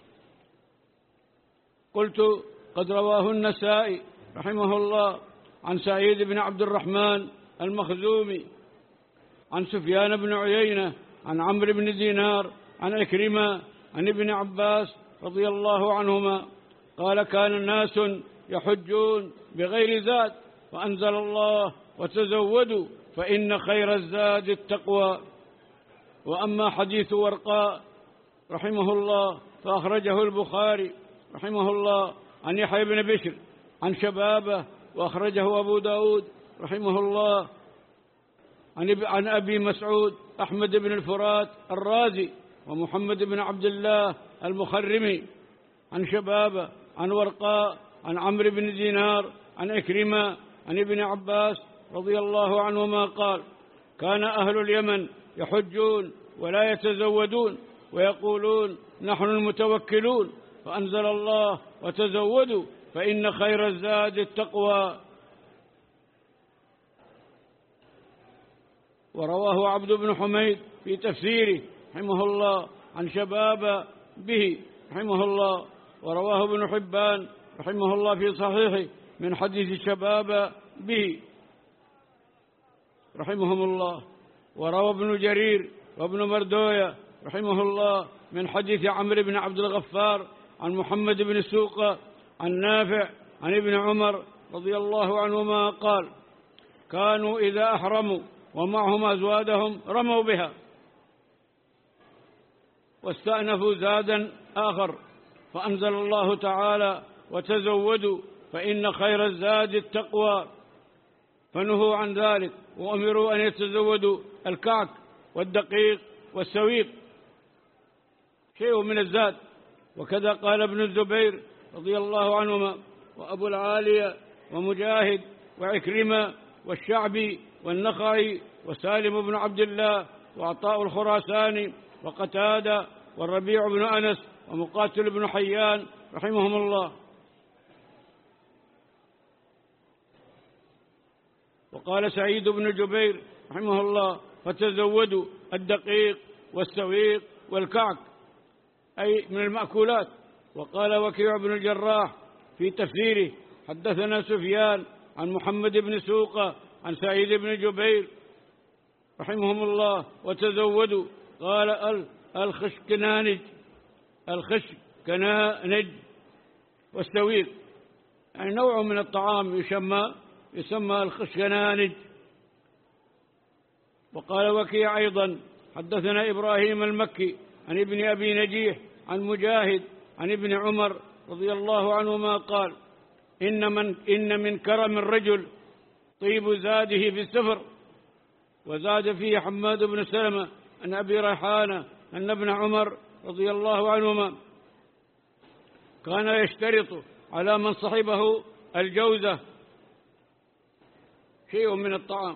[SPEAKER 2] قلت: قد رواه النسائي رحمه الله عن سعيد بن عبد الرحمن المخزومي عن سفيان بن عيينة عن عمرو بن دينار عن أكرمة عن ابن عباس رضي الله عنهما قال: كان ناس يحجون بغير زاد فأنزل الله: وتزودوا فإن خير الزاد التقوى. وأما حديث ورقاء رحمه الله فأخرجه البخاري رحمه الله عن يحيى بن بشر عن شبابه، وأخرجه أبو داود رحمه الله عن أبي مسعود أحمد بن الفرات الرازي ومحمد بن عبد الله المخرمي عن شبابه عن ورقاء عن عمرو بن دينار عن أكرمة عن ابن عباس رضي الله عنهما قال: كان أهل اليمن يحجون ولا يتزودون ويقولون نحن المتوكلون، فأنزل الله: وتزودوا فإن خير الزاد التقوى. ورواه عبد بن حميد في تفسيره رحمه الله عن شباب به رحمه الله. ورواه ابن حبان رحمه الله في صحيحه من حديث شباب به رحمهم الله. وروى ابن جرير وابن مردوية رحمه الله من حديث عمرو بن عبد الغفار عن محمد بن سوقة عن نافع عن ابن عمر رضي الله عنهما قال: كانوا إذا أحرموا ومعهم أزوادهم رموا بها واستأنفوا زادا آخر، فأنزل الله تعالى: وتزودوا فإن خير الزاد التقوى، فنهوا عن ذلك وأمروا أن يتزودوا الكعك والدقيق والسويق، شيء من الزاد. وكذا قال ابن الزبير رضي الله عنهما وأبو العالية ومجاهد وعكرمة والشعبي والنخعي وسالم بن عبد الله وعطاء الخراساني وقتادة والربيع بن أنس ومقاتل بن حيان رحمهم الله. وقال سعيد بن جبير رحمه الله: فتزودوا الدقيق والسويق والكعك، أي من المأكولات. وقال وكيع بن الجراح في تفسيره: حدثنا سفيان عن محمد بن سوقة عن سعيد بن جبير رحمهم الله: وتزودوا. قال الخشكنانج الخشكنانج والسويق، يعني نوع من الطعام يسمى يسمى الخشكنانج. وقال وكيع أيضا: حدثنا إبراهيم المكي عن ابن أبي نجيح عن مجاهد عن ابن عمر رضي الله عنهما قال: إن من, إن من كرم الرجل طيب زاده في السفر. وزاد فيه حماد بن سلمة عن أبي ريحانة أن ابن عمر رضي الله عنهما كان يشترط على من صحبه الجوزة، شيء من الطعام،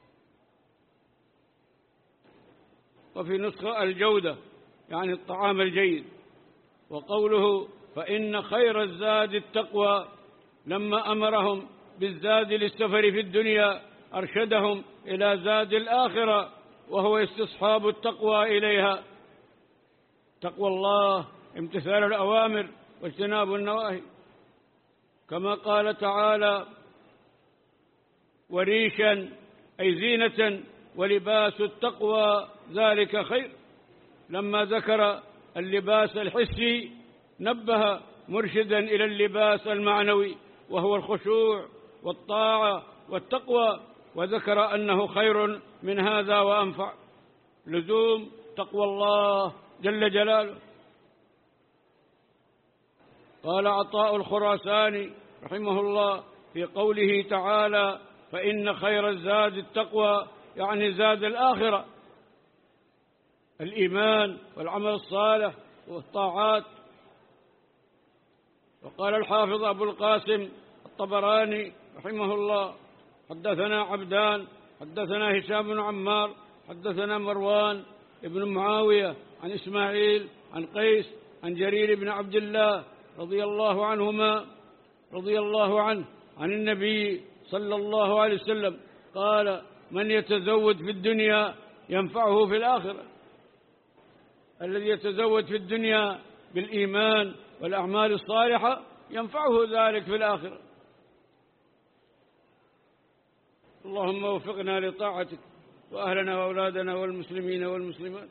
[SPEAKER 2] وفي نسخة الجودة يعني الطعام الجيد. وقوله: فإن خير الزاد التقوى، لما أمرهم بالزاد للسفر في الدنيا أرشدهم إلى زاد الآخرة، وهو استصحاب التقوى إليها. تقوى الله امتثال الأوامر واجتناب النواهي، كما قال تعالى: وريشا أي زينة، ولباس التقوى ذلك خير. لما ذكر اللباس الحسي نبه مرشدا إلى اللباس المعنوي، وهو الخشوع والطاعة والتقوى، وذكر أنه خير من هذا وأنفع. لزوم تقوى الله جل جلاله. قال عطاء الخراساني رحمه الله في قوله تعالى: فإن خير الزاد التقوى، يعني زاد الآخرة، الإيمان والعمل الصالح والطاعات. وقال الحافظ أبو القاسم الطبراني رحمه الله: حدثنا عبدان حدثنا هشام بن عمار حدثنا مروان ابن معاوية عن إسماعيل عن قيس عن جرير بن عبد الله رضي الله عنهما رضي الله عنه عن النبي صلى الله عليه وسلم قال: من يتزود في الدنيا ينفعه في الآخرة. الذي يتزود في الدنيا بالإيمان والأعمال الصالحة ينفعه ذلك في الآخرة. اللهم وفقنا لطاعتك وأهلنا وأولادنا والمسلمين والمسلمات.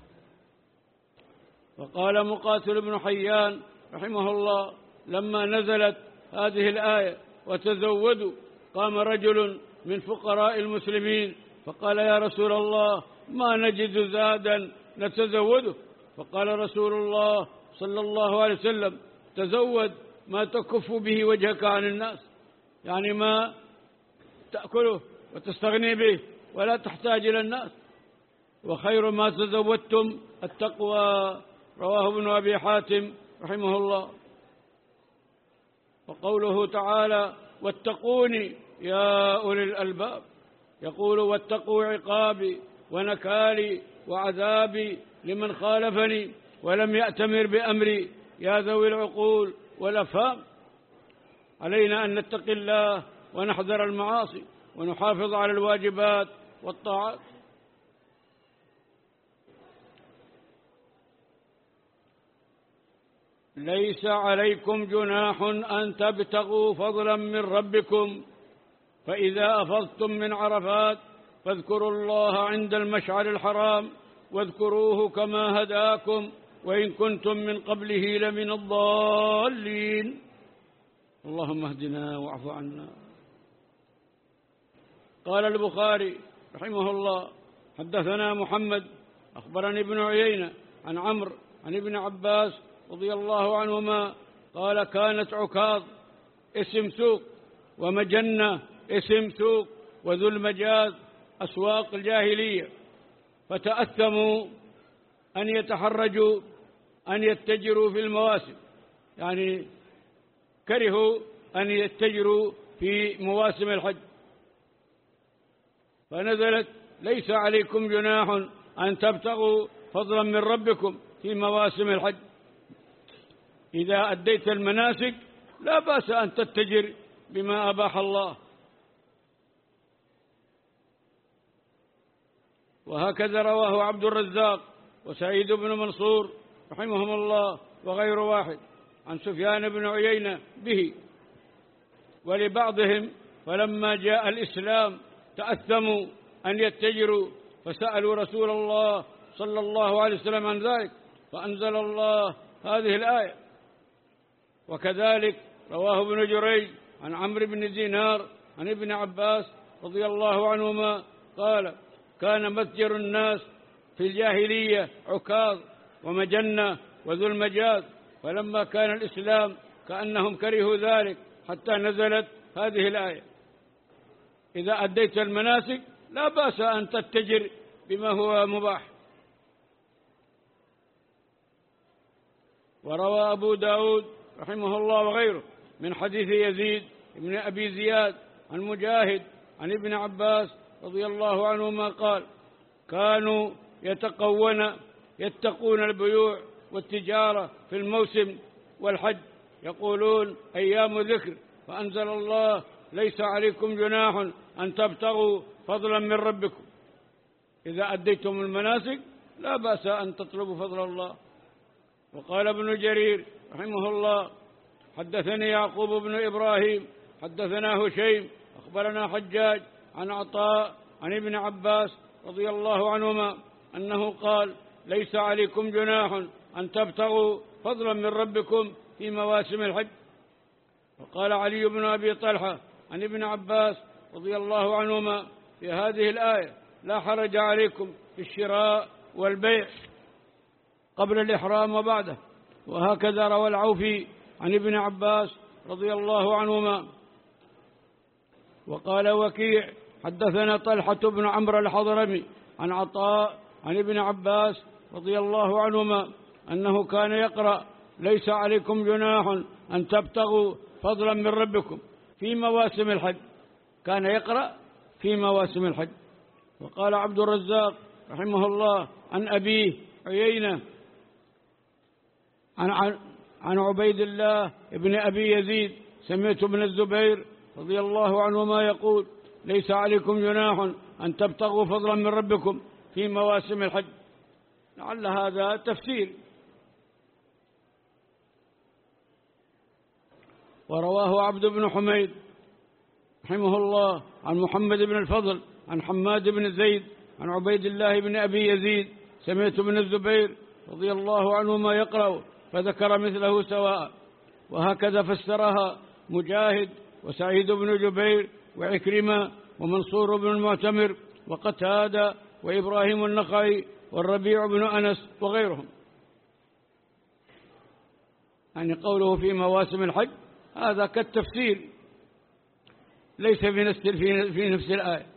[SPEAKER 2] وقال مقاتل بن حيان رحمه الله: لما نزلت هذه الآية وتزودوا، قام رجل من فقراء المسلمين فقال: يا رسول الله، ما نجد زادا نتزوده. فقال رسول الله صلى الله عليه وسلم: تزود ما تكف به وجهك عن الناس، يعني ما تأكله وتستغني به ولا تحتاج إلى الناس. وخير ما تزودتم التقوى. رواه ابن أبي حاتم رحمه الله. وقوله تعالى: واتقوني يا أولي الألباب، يقول: واتقوا عقابي ونكالي وعذابي لمن خالفني ولم يأتمر بأمري يا ذوي العقول والأفهام. علينا أن نتقي الله ونحذر المعاصي ونحافظ على الواجبات والطاعات. ليس عليكم جناح أن تبتغوا فضلا من ربكم، فإذا أفضتم من عرفات فاذكروا الله عند المشعر الحرام واذكروه كما هداكم وإن كنتم من قبله لمن الضالين. اللهم اهدنا واعف عنا. قال البخاري رحمه الله: حدثنا محمد أخبرني ابن عيينة عن عمرو عن ابن عباس رضي الله عنهما قال: كانت عكاظ اسم سوق، ومجنة اسم سوق، وذو المجاز أسواق الجاهلية، فتأثموا أن يتحرجوا أن يتجروا في المواسم، يعني كرهوا أن يتجروا في مواسم الحج، فنزلت: ليس عليكم جناح أن تبتغوا فضلا من ربكم في مواسم الحج. إذا أديت المناسك لا بأس أن تتجر بما أباح الله. وهكذا رواه عبد الرزاق وسعيد بن منصور رحمهم الله وغير واحد عن سفيان بن عيينة به. ولبعضهم: فلما جاء الإسلام تأثموا أن يتجروا، فسألوا رسول الله صلى الله عليه وسلم عن ذلك، فأنزل الله هذه الآية. وكذلك رواه ابن جريج عن عمرو بن دينار عن ابن عباس رضي الله عنهما قال: كان متجر الناس في الجاهلية عكاظ ومجنة وذو المجاز، فلما كان الإسلام كأنهم كرهوا ذلك حتى نزلت هذه الآية: إذا أديت المناسك لا بأس أن تتجر بما هو مباح. وروى أبو داود رحمه الله وغيره من حديث يزيد بن أبي زياد عن مجاهد عن ابن عباس رضي الله عنهما قال: كانوا يتقون يتقون البيوع والتجارة في الموسم والحج، يقولون: أيام ذكر، فأنزل الله: ليس عليكم جناح أن تبتغوا فضلا من ربكم. إذا أديتم المناسك لا بأس أن تطلبوا فضل الله. وقال ابن جرير رحمه الله: حدثني يعقوب بن إبراهيم حدثنا هشيم أخبرنا حجاج عن عطاء عن ابن عباس رضي الله عنهما أنه قال: ليس عليكم جناح أن تبتغوا فضلا من ربكم في مواسم الحج. وقال علي بن أبي طلحة عن ابن عباس رضي الله عنهما في هذه الآية: لا حرج عليكم في الشراء والبيع قبل الإحرام وبعده. وهكذا روى العوفي عن ابن عباس رضي الله عنهما. وقال وكيع: حدثنا طلحة بن عمرو الحضرمي عن عطاء عن ابن عباس رضي الله عنهما أنه كان يقرأ: ليس عليكم جناح أن تبتغوا فضلا من ربكم في مواسم الحج. كان يقرأ في مواسم الحج. وقال عبد الرزاق رحمه الله عن أبيه عيينة عن, عن, عن عبيد الله ابن أبي يزيد: سمعت ابن الزبير رضي الله عنهما يقول: ليس عليكم جناح أن تبتغوا فضلا من ربكم في مواسم الحج. لعل هذا تفسير. ورواه عبد بن حميد رحمه الله عن محمد بن الفضل عن حماد بن زيد عن عبيد الله بن أبي يزيد: سمعت ابن الزبير رضي الله عنهما يقرأ، فذكر مثله سواء. وهكذا فسرها مجاهد وسعيد بن جبير وعكرمة ومنصور بن المعتمر وقتادة وإبراهيم النخعي والربيع بن أنس وغيرهم. يعني قوله في مواسم الحج هذا كالتفسير، ليس في نفس في نفس الآية.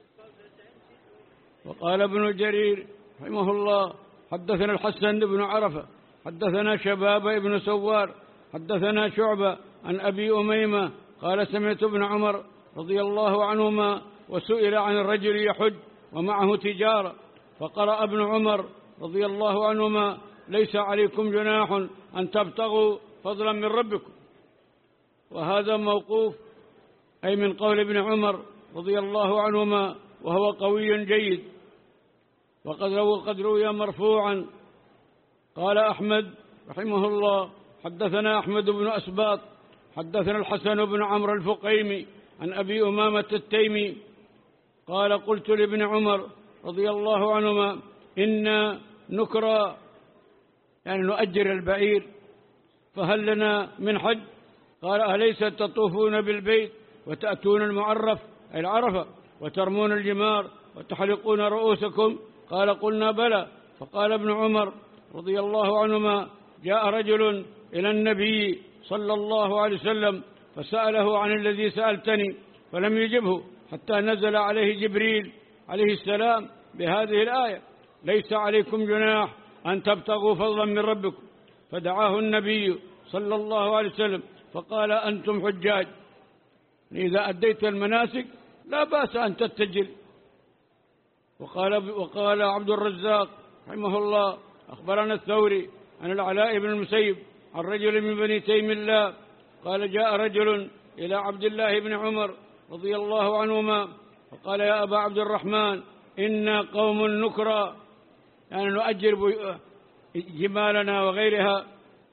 [SPEAKER 2] وقال ابن جرير رحمه الله: حدثنا الحسن بن عرفة حدثنا شباب بن سوار حدثنا شعبة عن أبي أميمة قال: سمعت ابن عمر رضي الله عنهما وسئل عن الرجل يحج ومعه تجارة، فقرأ ابن عمر رضي الله عنهما: ليس عليكم جناح أن تبتغوا فضلا من ربكم. وهذا موقوف، أي من قول ابن عمر رضي الله عنهما، وهو قوي جيد. وقد قد روي مرفوعا. قال أحمد رحمه الله: حدثنا أحمد بن أسباط حدثنا الحسن بن عمرو الفقيمي عن أبي أمامة التيمي قال: قلت لابن عمر رضي الله عنهما: إنا نكرى، يعني نؤجر البعير، فهل لنا من حج؟ قال: أليس تطوفون بالبيت وتأتون المعرف أي العرفة وترمون الجمار وتحلقون رؤوسكم؟ قال: قلنا بلى. فقال ابن عمر رضي الله عنهما: جاء رجل إلى النبي صلى الله عليه وسلم فسأله عن الذي سألتني فلم يجبه حتى نزل عليه جبريل عليه السلام بهذه الآية: ليس عليكم جناح أن تبتغوا فضلا من ربكم. فدعاه النبي صلى الله عليه وسلم فقال: أنتم حجاج، إذا أديت المناسك لا بأس أن تتجل. وقال, وقال عبد الرزاق رحمه الله: أخبرنا الثوري عن العلاء بن المسيب عن رجل من بني تيم الله قال: جاء رجل إلى عبد الله بن عمر رضي الله عنهما فقال: يا أبا عبد الرحمن، إنا قوم نكرى، يعني نؤجر جمالنا وغيرها،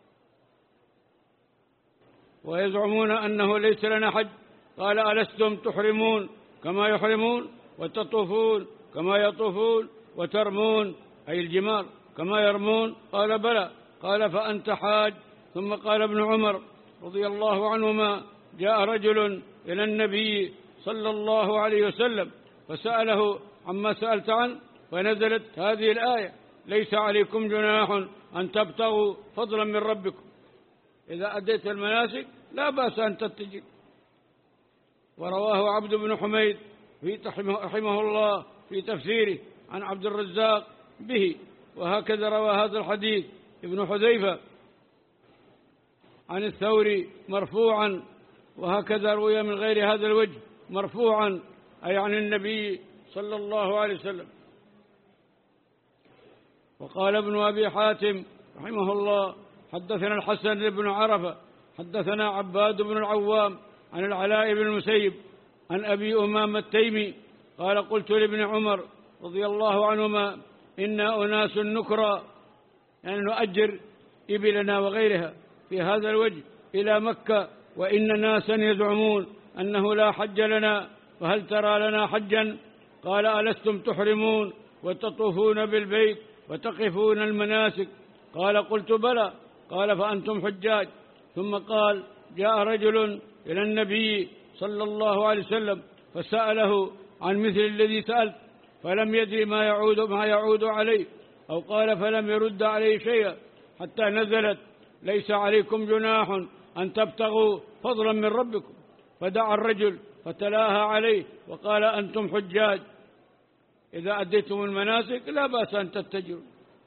[SPEAKER 2] ويزعمون أنه ليس لنا حج. قال: ألستم تحرمون كما يحرمون وتطوفون كما يطوفون وترمون أي الجمار كما يرمون؟ قال: بلى. قال: فأنت حاج. ثم قال ابن عمر رضي الله عنهما: جاء رجل إلى النبي صلى الله عليه وسلم فسأله عما سألت عنه، فنزلت هذه الآية: ليس عليكم جناح أن تبتغوا فضلا من ربكم. إذا أديت المناسك لا بأس أن تتجه. ورواه عبد بن حميد في رحمه الله في تفسيره عن عبد الرزاق به. وهكذا روى هذا الحديث ابن حذيفة عن الثوري مرفوعا. وهكذا روي من غير هذا الوجه مرفوعا، أي عن النبي صلى الله عليه وسلم. وقال ابن أبي حاتم رحمه الله: حدثنا الحسن بن عرفة حدثنا عباد بن العوام عن العلاء بن المسيب عن أبي أمامة التيمي قال قلت لابن عمر رضي الله عنهما إنا أناس نكرى، يعني نؤجر إبلنا وغيرها في هذا الوجه إلى مكة، وإن ناسا يزعمون أنه لا حج لنا، فهل ترى لنا حجا؟ قال ألستم تحرمون وتطوفون بالبيت وتقفون المناسك؟ قال قلت بلى. قال فأنتم حجاج. ثم قال جاء رجل إلى النبي صلى الله عليه وسلم فسأله عن مثل الذي سألت، فلم يدري ما يعود, ما يعود عليه، أو قال فلم يرد عليه شيئا، حتى نزلت ليس عليكم جناح أن تبتغوا فضلا من ربكم، فدعا الرجل فتلاها عليه وقال أنتم حجاج إذا أديتم المناسك لا بأس أن تتجروا.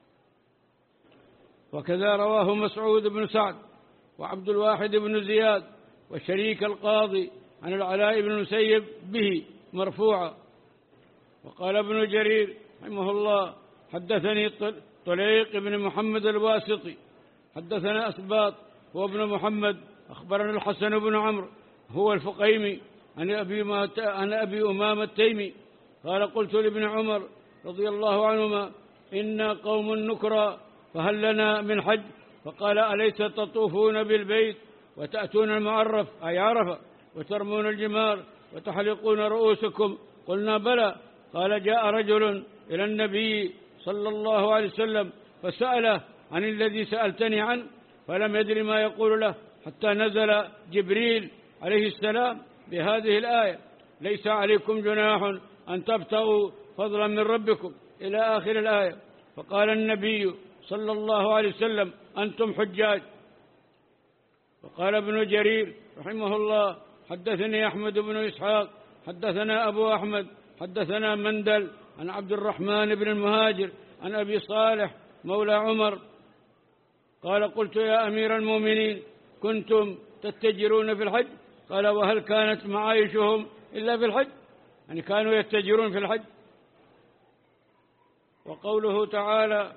[SPEAKER 2] وكذا رواه مسعود بن سعد وعبد الواحد بن زياد وشريك القاضي عن العلاء بن المسيب به مرفوعا. وقال ابن جرير رحمه الله حدثني طليق بن محمد الواسطي حدثنا أسباط هو ابن محمد أخبرنا الحسن بن عمرو هو الفقيمي عن أبي, عن أبي أمامة التيمي قال قلت لابن عمر رضي الله عنهما إنا قوم نكرى فهل لنا من حج؟ فقال أليس تطوفون بالبيت وتأتون المعرف أي عرفة وترمون الجمار وتحلقون رؤوسكم؟ قلنا بلى. قال جاء رجل إلى النبي صلى الله عليه وسلم فسأله عن الذي سألتني عنه، فلم يدر ما يقول له، حتى نزل جبريل عليه السلام بهذه الآية ليس عليكم جناح أن تبتغوا فضلا من ربكم إلى آخر الآية. فقال النبي صلى الله عليه وسلم أنتم حجاج. وقال ابن جرير رحمه الله حدثني أحمد بن إسحاق حدثنا أبو أحمد حدثنا مندل عن عبد الرحمن بن المهاجر عن أبي صالح مولى عمر قال قلت يا أمير المؤمنين كنتم تتجرون في الحج؟ قال وهل كانت معايشهم إلا في الحج؟ يعني كانوا يتجرون في الحج. وقوله تعالى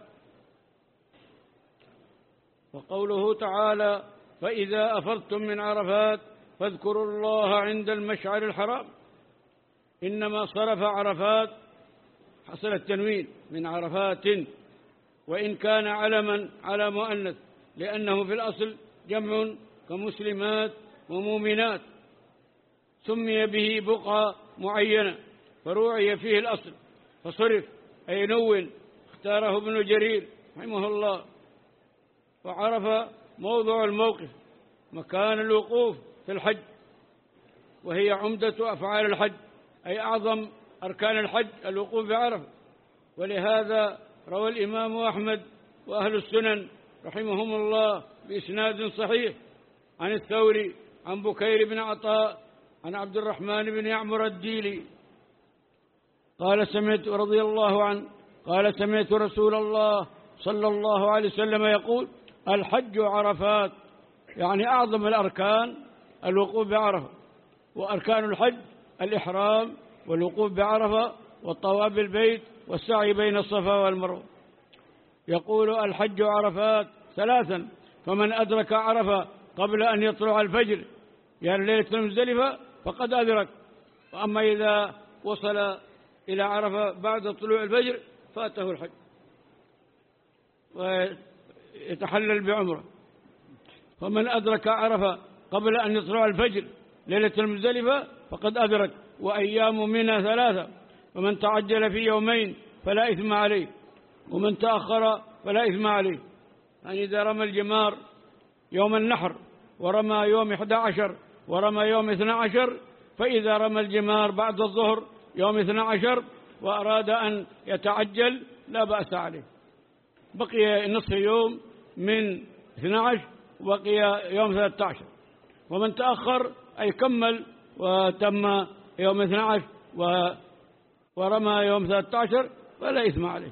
[SPEAKER 2] وقوله تعالى فإذا أفضتم من عرفات فاذكروا الله عند المشعر الحرام، إنما صرف عرفات حصل التنوين من عرفات، وإن كان علما على مؤنث لأنه في الأصل جمع كمسلمات ومؤمنات، سمي به بقعة معينة فروعي فيه الأصل فصرف أي نون، اختاره ابن جرير رحمه الله. وعرف موضع الموقف مكان الوقوف في الحج، وهي عمدة أفعال الحج أي أعظم أركان الحج الوقوف بعرفة. ولهذا روى الإمام أحمد وأهل السنن رحمهم الله بإسناد صحيح عن الثوري عن بكير بن عطاء عن عبد الرحمن بن يعمر الديلي قال سمعت رضي الله عنه قال سمعت رسول الله صلى الله عليه وسلم يقول الحج عرفات، يعني أعظم الأركان الوقوف بعرفة، وأركان الحج الإحرام والوقوف بعرفة والطواف بالبيت والسعي بين الصفا والمروة. يقول الحج عرفات ثلاثا، فمن أدرك عرفة قبل أن يطلع الفجر يعني ليلة المزدلفة فقد أدرك، وأما إذا وصل إلى عرفة بعد طلوع الفجر فاته الحج ويتحلل بعمره. فمن أدرك عرفة قبل أن يطلع الفجر ليلة المزدلفة فقد أدرك، وأيام منها ثلاثة، ومن تعجل في يومين فلا إثم عليه، ومن تأخر فلا إثم عليه. يعني إذا رمى الجمار يوم النحر ورمى يوم إحدى عشر ورمى يوم اثنى عشر، فإذا رمى الجمار بعد الظهر يوم اثنى عشر وأراد أن يتعجل لا بأس عليه، بقي نصف يوم من اثنى عشر وبقي يوم ثلاثة عشر. ومن تأخر أي كمل وتم يوم اثنى عشر ورمى يوم ثلاثة عشر فلا إثم عليه.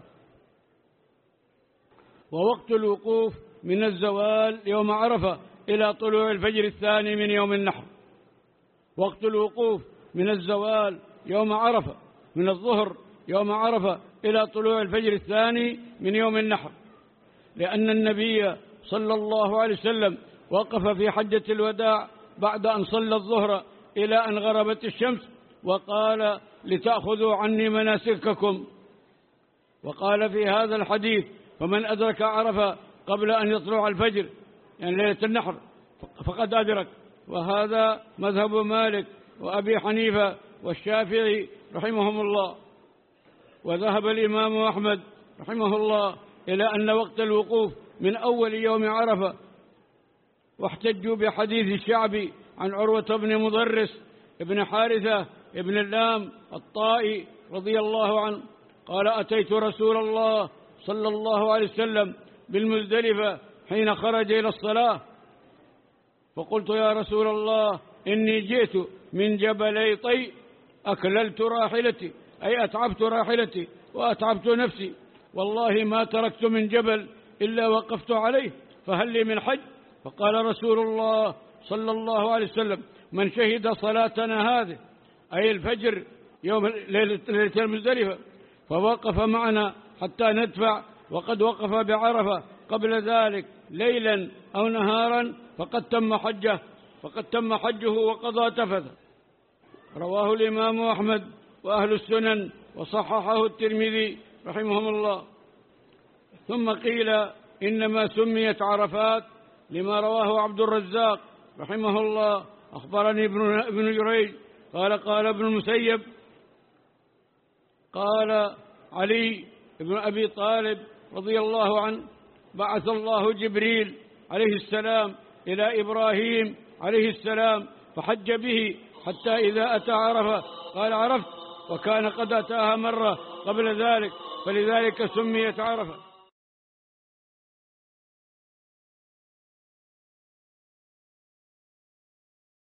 [SPEAKER 2] ووقت الوقوف من الزوال يوم عرفة إلى طلوع الفجر الثاني من يوم النحر. وقت الوقوف من الزوال يوم عرفة من الظهر يوم عرفة إلى طلوع الفجر الثاني من يوم النحر، لأن النبي صلى الله عليه وسلم وقف في حجة الوداع بعد أن صلى الظهر إلى أن غربت الشمس، وقال لتأخذوا عني مناسككم. وقال في هذا الحديث فمن أدرك عرفة قبل أن يطلع الفجر، يعني ليلة النحر، فقد أدرك. وهذا مذهب مالك وأبي حنيفة والشافعي رحمهم الله. وذهب الإمام أحمد رحمه الله إلى أن وقت الوقوف من أول يوم عرفة، واحتجوا بحديث الشعبي عن عروة بن مضرس ابن حارثة ابن اللام الطائي رضي الله عنه قال أتيت رسول الله صلى الله عليه وسلم بالمزدلفة حين خرج إلى الصلاة، فقلت يا رسول الله إني جئت من جبلي طي أكللت راحلتي، أي أتعبت راحلتي وأتعبت نفسي، والله ما تركت من جبل إلا وقفت عليه، فهل لي من حج؟ فقال رسول الله صلى الله عليه وسلم من شهد صلاتنا هذه، أي الفجر يوم ليلة المزدلفة، فوقف معنا حتى ندفع، وقد وقف بعرفة قبل ذلك ليلا أو نهارا فقد تم حجه فقد تم حجه وقضى تفث. رواه الإمام أحمد وأهل السنن وصححه الترمذي رحمهم الله. ثم قيل إنما سميت عرفات لما رواه عبد الرزاق رحمه الله أخبرني ابن جريج قال قال ابن المسيب قال علي بن أبي طالب رضي الله عنه بعث الله جبريل عليه السلام إلى إبراهيم عليه السلام فحج به حتى إذا أتى عرفة قال عرفت، وكان قد أتاها مرة قبل ذلك، فلذلك سميت عرفة.